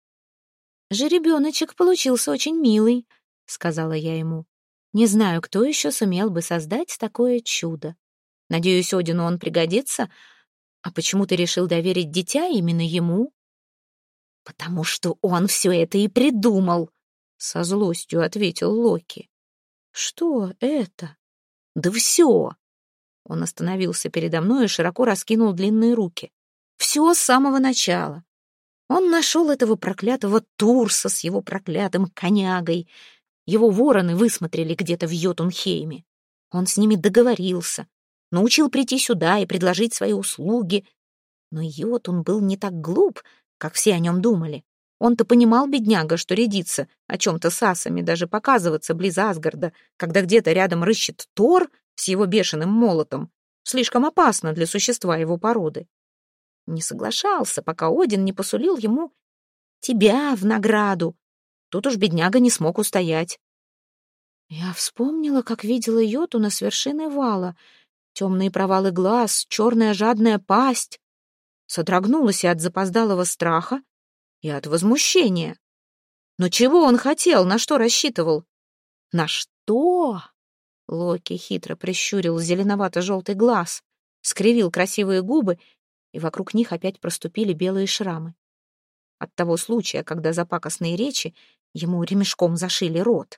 «Жеребеночек получился очень милый», — сказала я ему. «Не знаю, кто еще сумел бы создать такое чудо. Надеюсь, Одину он пригодится. А почему ты решил доверить дитя именно ему?» «Потому что он все это и придумал», — со злостью ответил Локи. «Что это?» «Да все!» Он остановился передо мной и широко раскинул длинные руки. «Все с самого начала. Он нашел этого проклятого Турса с его проклятым конягой. Его вороны высмотрели где-то в Йотунхейме. Он с ними договорился, научил прийти сюда и предложить свои услуги. Но Йотун был не так глуп, как все о нем думали. Он-то понимал, бедняга, что рядиться о чем-то с асами, даже показываться близ Асгарда, когда где-то рядом рыщет Тор с его бешеным молотом, слишком опасно для существа его породы. Не соглашался, пока Один не посулил ему тебя в награду. Тут уж бедняга не смог устоять. Я вспомнила, как видела Йотуна с вершины вала. Темные провалы глаз, черная жадная пасть. Содрогнулась и от запоздалого страха, и от возмущения. Но чего он хотел, на что рассчитывал? На что? Локи хитро прищурил зеленовато-желтый глаз, скривил красивые губы, и вокруг них опять проступили белые шрамы. От того случая, когда за пакостные речи ему ремешком зашили рот.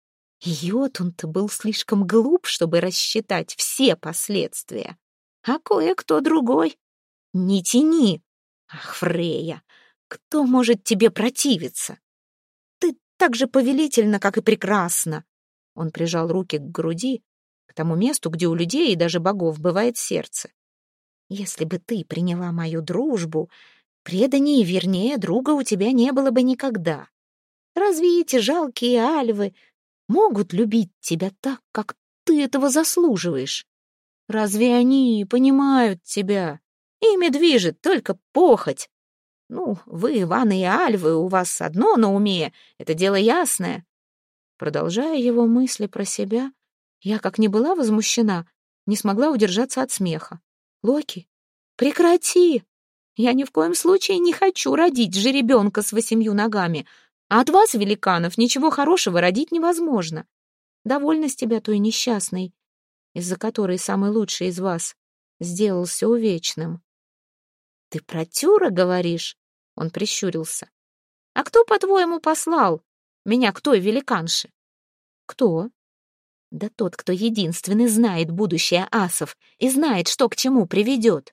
Йотун-то был слишком глуп, чтобы рассчитать все последствия. А кое-кто другой. Не тяни. Ах, Фрейя, кто может тебе противиться? Ты так же повелительна, как и прекрасна. Он прижал руки к груди, к тому месту, где у людей и даже богов бывает сердце. Если бы ты приняла мою дружбу, преданнее и вернее друга у тебя не было бы никогда. Разве эти жалкие альвы могут любить тебя так, как ты этого заслуживаешь? Разве они понимают тебя? Ими движет только похоть. Ну, вы, Иваны и альвы, у вас одно на уме, это дело ясное. Продолжая его мысли про себя, я, как ни была возмущена, не смогла удержаться от смеха. «Локи, прекрати! Я ни в коем случае не хочу родить жеребенка с 8 ногами, а от вас, великанов, ничего хорошего родить невозможно. Довольна с тебя той несчастной, из-за которой самый лучший из вас сделался увечным». «Ты про Тюра говоришь?» Он прищурился. «А кто, по-твоему, послал меня к той великанше?» «Кто?» «Да тот, кто единственный знает будущее асов и знает, что к чему приведет».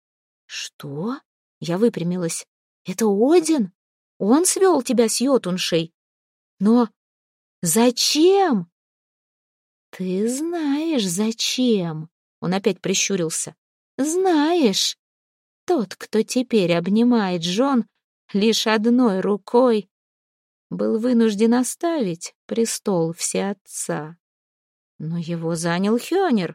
«Что?» Я выпрямилась. «Это Один? Он свел тебя с Йотуншей? Но зачем?» «Ты знаешь, зачем?» Он опять прищурился. «Знаешь, тот, кто теперь обнимает жен лишь одной рукой, был вынужден оставить престол всеотца. Но его занял Хёнир.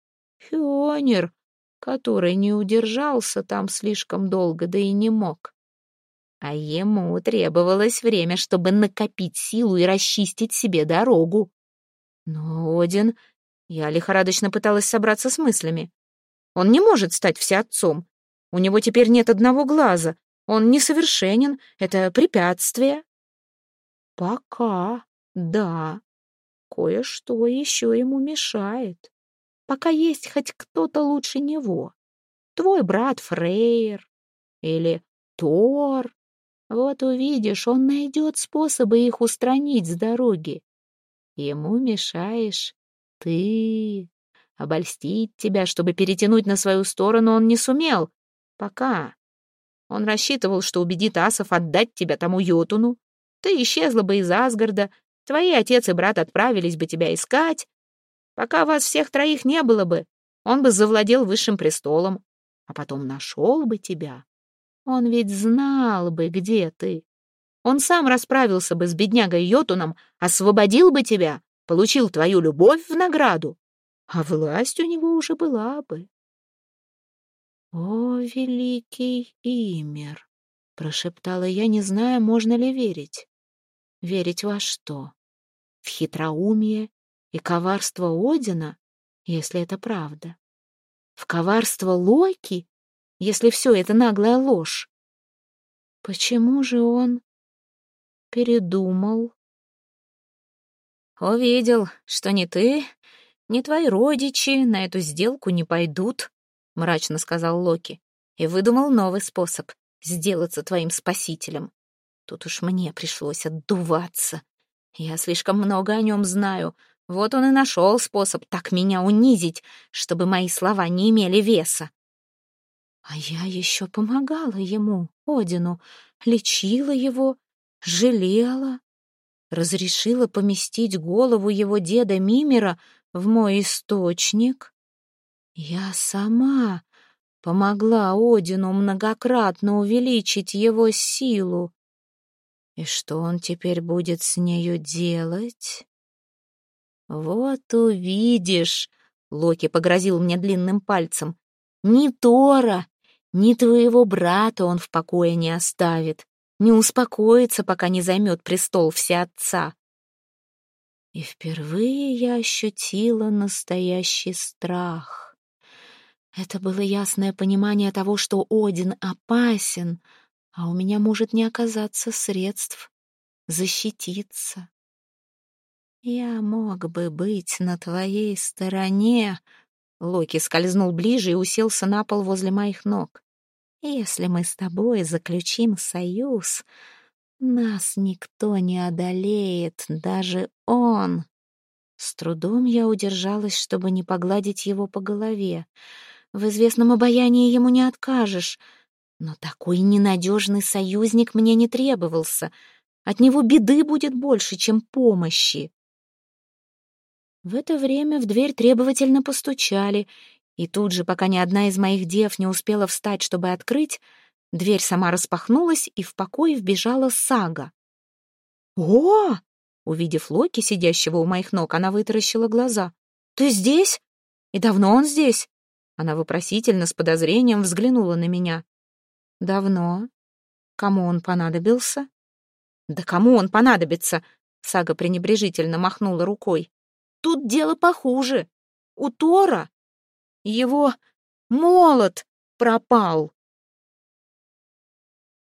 Хёнир, который не удержался там слишком долго, да и не мог. А ему требовалось время, чтобы накопить силу и расчистить себе дорогу. Но Один... Я лихорадочно пыталась собраться с мыслями. Он не может стать всеотцом. У него теперь нет одного глаза. Он несовершенен. Это препятствие. Пока, да. Кое-что еще ему мешает. Пока есть хоть кто-то лучше него. Твой брат Фрейр или Тор. Вот увидишь, он найдет способы их устранить с дороги. Ему мешаешь ты. Обольстить тебя, чтобы перетянуть на свою сторону, он не сумел. Пока. Он рассчитывал, что убедит асов отдать тебя тому Йотуну. Ты исчезла бы из Асгарда, твои отец и брат отправились бы тебя искать. Пока вас всех троих не было бы, он бы завладел высшим престолом, а потом нашел бы тебя. Он ведь знал бы, где ты. Он сам расправился бы с беднягой Йотуном, освободил бы тебя, получил твою любовь в награду, а власть у него уже была бы. «О, великий Ymir!» — прошептала я, не зная, можно ли верить. Верить во что? В хитроумие и коварство Одина, если это правда? В коварство Локи, если все это наглая ложь? Почему же он передумал? «Увидел, что ни ты, ни твои родичи на эту сделку не пойдут», — мрачно сказал Локи, «и выдумал новый способ сделаться твоим спасителем. Тут уж мне пришлось отдуваться. Я слишком много о нем знаю. Вот он и нашел способ так меня унизить, чтобы мои слова не имели веса. А я еще помогала ему, Одину, лечила его, жалела, разрешила поместить голову его деда Мимира в мой источник. Я сама помогла Одину многократно увеличить его силу. И что он теперь будет с нею делать? Вот увидишь, Локи погрозил мне длинным пальцем. Ни Тора, ни твоего брата он в покое не оставит, не успокоится, пока не займет престол всеотца. И впервые я ощутила настоящий страх. Это было ясное понимание того, что Один опасен, а у меня может не оказаться средств защититься. Я мог бы быть на твоей стороне. Локи скользнул ближе и уселся на пол возле моих ног. Если мы с тобой заключим союз, нас никто не одолеет, даже он. С трудом я удержалась, чтобы не погладить его по голове. В известном обаянии ему не откажешь. Но такой ненадежный союзник мне не требовался. От него беды будет больше, чем помощи. В это время в дверь требовательно постучали, и тут же, пока ни одна из моих дев не успела встать, чтобы открыть, дверь сама распахнулась, и в покой вбежала Сага. «О!» — увидев Локи, сидящего у моих ног, она вытаращила глаза. «Ты здесь? И давно он здесь?» Она вопросительно, с подозрением взглянула на меня. «Давно. Кому он понадобился?» «Да кому он понадобится?» Сага пренебрежительно махнула рукой. «Тут дело похуже. У Тора его молот пропал».